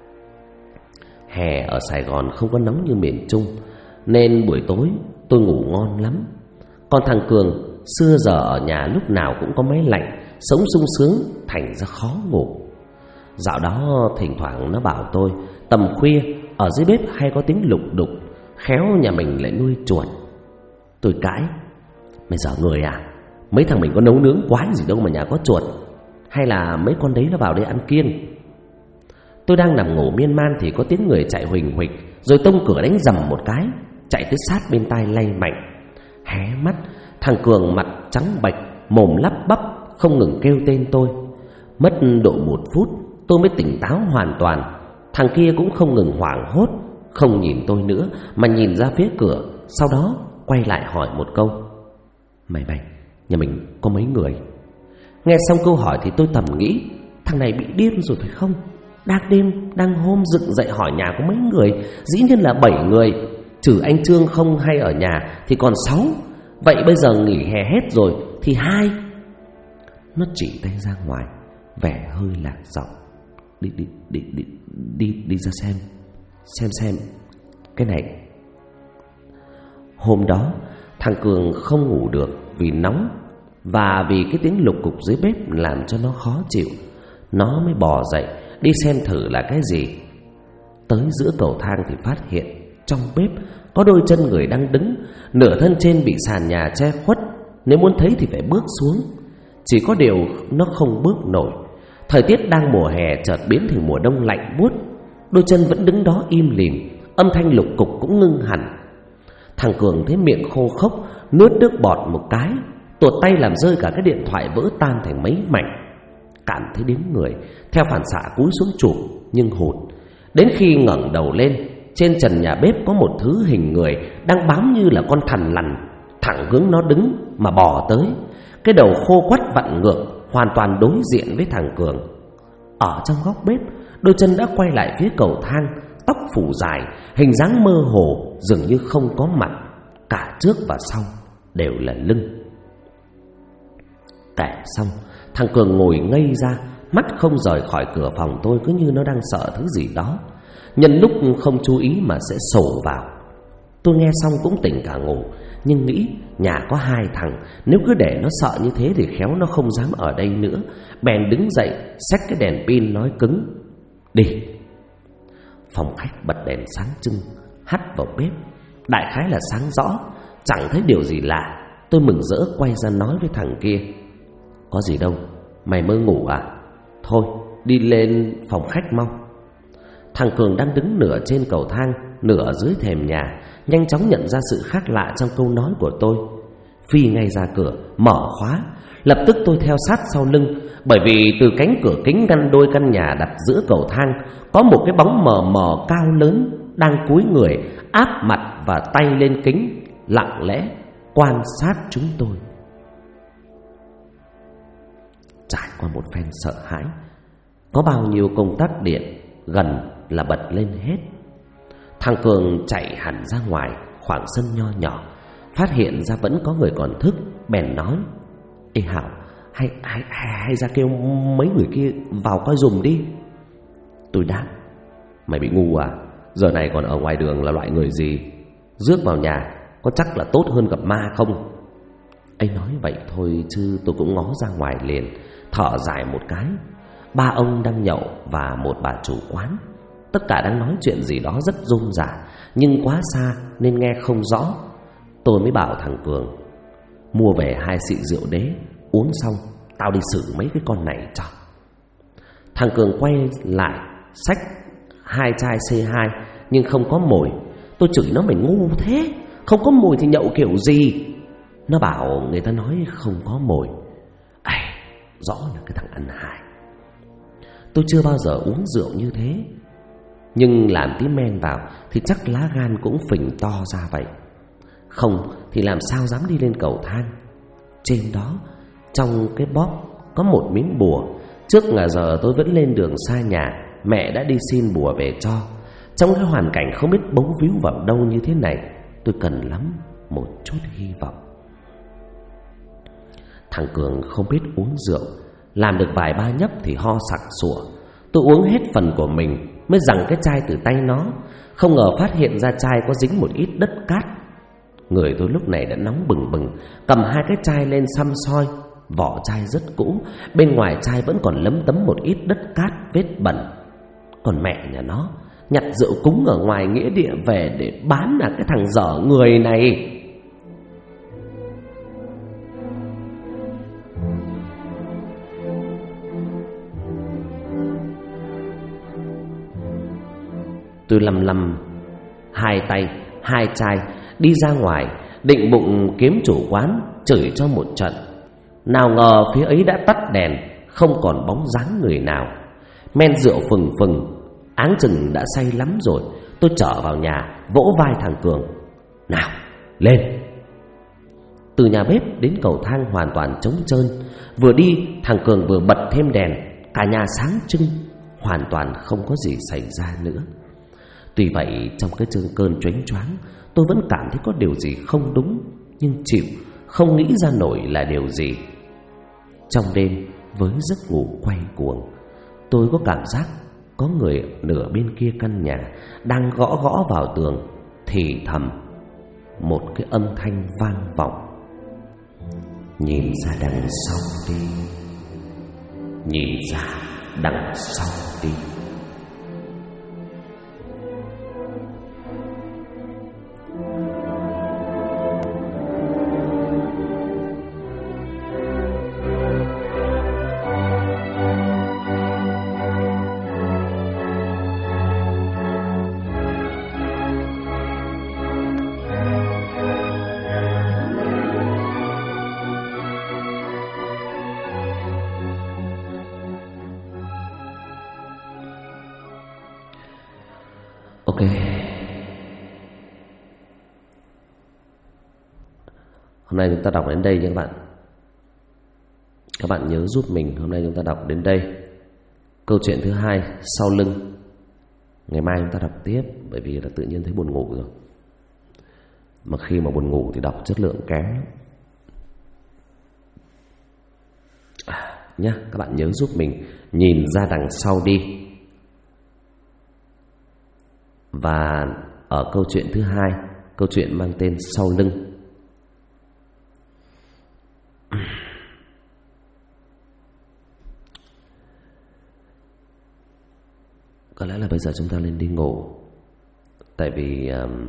Hè ở Sài Gòn không có nóng như miền Trung, nên buổi tối tôi ngủ ngon lắm. Còn thằng Cường xưa giờ ở nhà lúc nào cũng có máy lạnh, sống sung sướng, thành ra khó ngủ. Dạo đó thỉnh thoảng nó bảo tôi tầm khuya ở dưới bếp hay có tiếng lục đục, khéo nhà mình lại nuôi chuột. Tôi cãi: mày dở người à? Mấy thằng mình có nấu nướng quái gì đâu mà nhà có chuột, hay là mấy con đấy nó vào đây ăn kiêng? Tôi đang nằm ngủ miên man thì có tiếng người chạy huỳnh huỳnh, rồi tông cửa đánh rầm một cái, chạy tới sát bên tai lay mạnh. Hé mắt, thằng Cường mặt trắng bệch, mồm lắp bắp không ngừng kêu tên tôi. Mất độ 1 phút tôi mới tỉnh táo hoàn toàn. Thằng kia cũng không ngừng hoảng hốt, không nhìn tôi nữa mà nhìn ra phía cửa, sau đó quay lại hỏi một câu: Mày nhà mình có mấy người? Nghe xong câu hỏi thì tôi thầm nghĩ, thằng này bị điên rồi phải không? Đang đêm, đang hôm dựng dậy hỏi nhà có mấy người, dĩ nhiên là 7 người. Trừ anh Trương không hay ở nhà thì còn 6. Vậy bây giờ nghỉ hè hết rồi thì 2. Nó chỉ tay ra ngoài, vẻ hơi lạc giọng: Đi ra xem cái này. Hôm đó thằng Cường không ngủ được vì nóng, và vì cái tiếng lục cục dưới bếp làm cho nó khó chịu. Nó mới bò dậy đi xem thử là cái gì. Tới giữa cầu thang thì phát hiện trong bếp có đôi chân người đang đứng, nửa thân trên bị sàn nhà che khuất, nếu muốn thấy thì phải bước xuống. Chỉ có điều nó không bước nổi. Thời tiết đang mùa hè chợt biến thành mùa đông lạnh buốt. Đôi chân vẫn đứng đó im lìm, âm thanh lục cục cũng ngưng hẳn. Thằng Cường thấy miệng khô khốc, nuốt nước bọt một cái, tuột tay làm rơi cả cái điện thoại vỡ tan thành mấy mảnh. Cảm thấy đến người, theo phản xạ cúi xuống chụp nhưng hụt. Đến khi ngẩng đầu lên, trên trần nhà bếp có một thứ hình người đang bám như là con thằn lằn, thẳng hướng nó đứng mà bò tới. Cái đầu khô quắt vặn ngược, hoàn toàn đối diện với thằng Cường. Ở trong góc bếp, đôi chân đã quay lại phía cầu thang, tóc phủ dài, hình dáng mơ hồ, dường như không có mặt, cả trước và sau đều là lưng. Kể xong, thằng Cường ngồi ngây ra, mắt không rời khỏi cửa phòng tôi, cứ như nó đang sợ thứ gì đó. Nhân lúc không chú ý mà sẽ sổ vào. Tôi nghe xong cũng tỉnh cả ngủ, nhưng nghĩ nhà có 2 thằng, nếu cứ để nó sợ như thế thì khéo nó không dám ở đây nữa. Bèn đứng dậy, xách cái đèn pin nói cứng: Đi. Phòng khách bật đèn sáng trưng, hắt vào bếp. Đại khái là sáng rõ, chẳng thấy điều gì lạ. Tôi mừng rỡ quay ra nói với thằng kia: Có gì đâu, mày mơ ngủ à? Thôi, đi lên phòng khách mau. Thằng Cường đang đứng nửa trên cầu thang, nửa dưới thềm nhà, nhanh chóng nhận ra sự khác lạ trong câu nói của tôi. phi ngay ra cửa, mở khóa. Lập tức tôi theo sát sau lưng, bởi vì từ cánh cửa kính ngăn đôi căn nhà đặt giữa cầu thang có một cái bóng mờ mờ cao lớn đang cúi người, áp mặt và tay lên kính, lặng lẽ quan sát chúng tôi. Trải qua một phen sợ hãi, có bao nhiêu công tắc điện gần là bật lên hết. Thằng Cường chạy hẳn ra ngoài khoảng sân nho nhỏ, phát hiện ra vẫn có người còn thức, bèn nói: "Ê Hảo, hay ra kêu mấy người kia vào coi giùm đi." Tôi đáp: "Mày bị ngu à? Giờ này còn ở ngoài đường là loại người gì? Rước vào nhà có chắc là tốt hơn gặp ma không?" Anh nói vậy thôi chứ tôi cũng ngó ra ngoài liền, thở dài một cái. Ba ông đang nhậu và một bà chủ quán, tất cả đang nói chuyện gì đó rất rôm rả, nhưng quá xa nên nghe không rõ. Tôi mới bảo thằng Cường: "Mua về 2 xị rượu đế, uống xong tao đi xử mấy cái con này cho." Thằng Cường quay lại xách 2 chai C2 nhưng không có mồi. Tôi chửi nó: "Mày ngu thế, không có mồi thì nhậu kiểu gì?" Nó bảo người ta nói không có mồi. Rõ là cái thằng ăn hại. Tôi chưa bao giờ uống rượu như thế, nhưng làm tí men vào thì chắc lá gan cũng phình to ra vậy. Không thì làm sao dám đi lên cầu thang. Trên đó, trong cái bóp có một miếng bùa. Trước ngà giờ tôi vẫn lên đường xa nhà, mẹ đã đi xin bùa về cho. Trong cái hoàn cảnh không biết bấu víu vào đâu như thế này, tôi cần lắm một chút hy vọng. Thằng Cường không biết uống rượu, làm được vài ba nhấp thì ho sặc sụa. Tôi uống hết phần của mình mới giằng cái chai từ tay nó, không ngờ phát hiện ra chai có dính một ít đất cát. Người tôi lúc này đã nóng bừng bừng, cầm 2 cái chai lên xăm soi. Vỏ chai rất cũ, bên ngoài chai vẫn còn lấm tấm một ít đất cát vết bẩn. Còn mẹ nhà nó nhặt rượu cúng ở ngoài nghĩa địa về để bán là cái thằng dở người này. Tôi lầm 2 tay 2 chai đi ra ngoài, định bụng kiếm chủ quán chửi cho một trận. Nào ngờ phía ấy đã tắt đèn, không còn bóng dáng người nào. Men rượu phừng phừng, áng chừng đã say lắm rồi. Tôi trở vào nhà, vỗ vai thằng Cường: "Nào, lên!" Từ nhà bếp đến cầu thang hoàn toàn trống trơn. Vừa đi, thằng Cường vừa bật thêm đèn. Cả nhà sáng trưng, hoàn toàn không có gì xảy ra nữa. Tuy vậy trong cái cơn choáng choáng, tôi vẫn cảm thấy có điều gì không đúng, nhưng chịu không nghĩ ra nổi là điều gì. Trong đêm với giấc ngủ quay cuồng, tôi có cảm giác có người nửa bên kia căn nhà đang gõ vào tường, thì thầm một cái âm thanh vang vọng: "Nhìn ra đằng sau đi, nhìn ra đằng sau đi." Ok. Hôm nay chúng ta đọc đến đây nha các bạn. Các bạn nhớ giúp mình, hôm nay chúng ta đọc đến đây. Câu chuyện thứ 2, sau lưng. Ngày mai chúng ta đọc tiếp, bởi vì là tự nhiên thấy buồn ngủ rồi. Mà khi mà buồn ngủ thì đọc chất lượng kém nhá. Các bạn nhớ giúp mình nhìn ra đằng sau đi. Và ở câu chuyện thứ 2, câu chuyện mang tên Sau lưng. Có lẽ là bây giờ chúng ta lên đi ngủ. Tại vì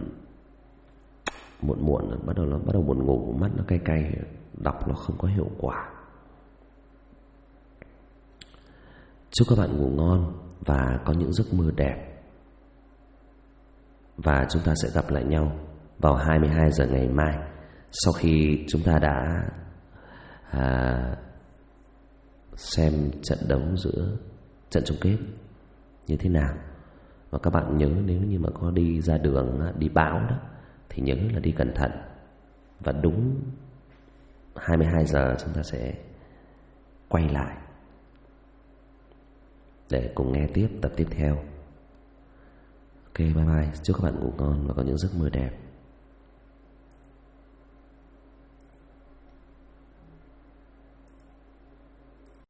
muộn bắt đầu buồn ngủ, mắt nó cay cay, đọc nó không có hiệu quả. Chúc các bạn ngủ ngon và có những giấc mơ đẹp. Và chúng ta sẽ gặp lại nhau vào 22 giờ ngày mai. sau khi chúng ta đã xem trận đấu giữa trận chung kết như thế nào, và các bạn nhớ nếu như mà có đi ra đường đi bão đó thì nhớ là đi cẩn thận, và đúng 22 giờ chúng ta sẽ quay lại để cùng nghe tiếp tập tiếp theo. Ok, bye bye, chúc các bạn ngủ ngon và có những giấc mơ đẹp.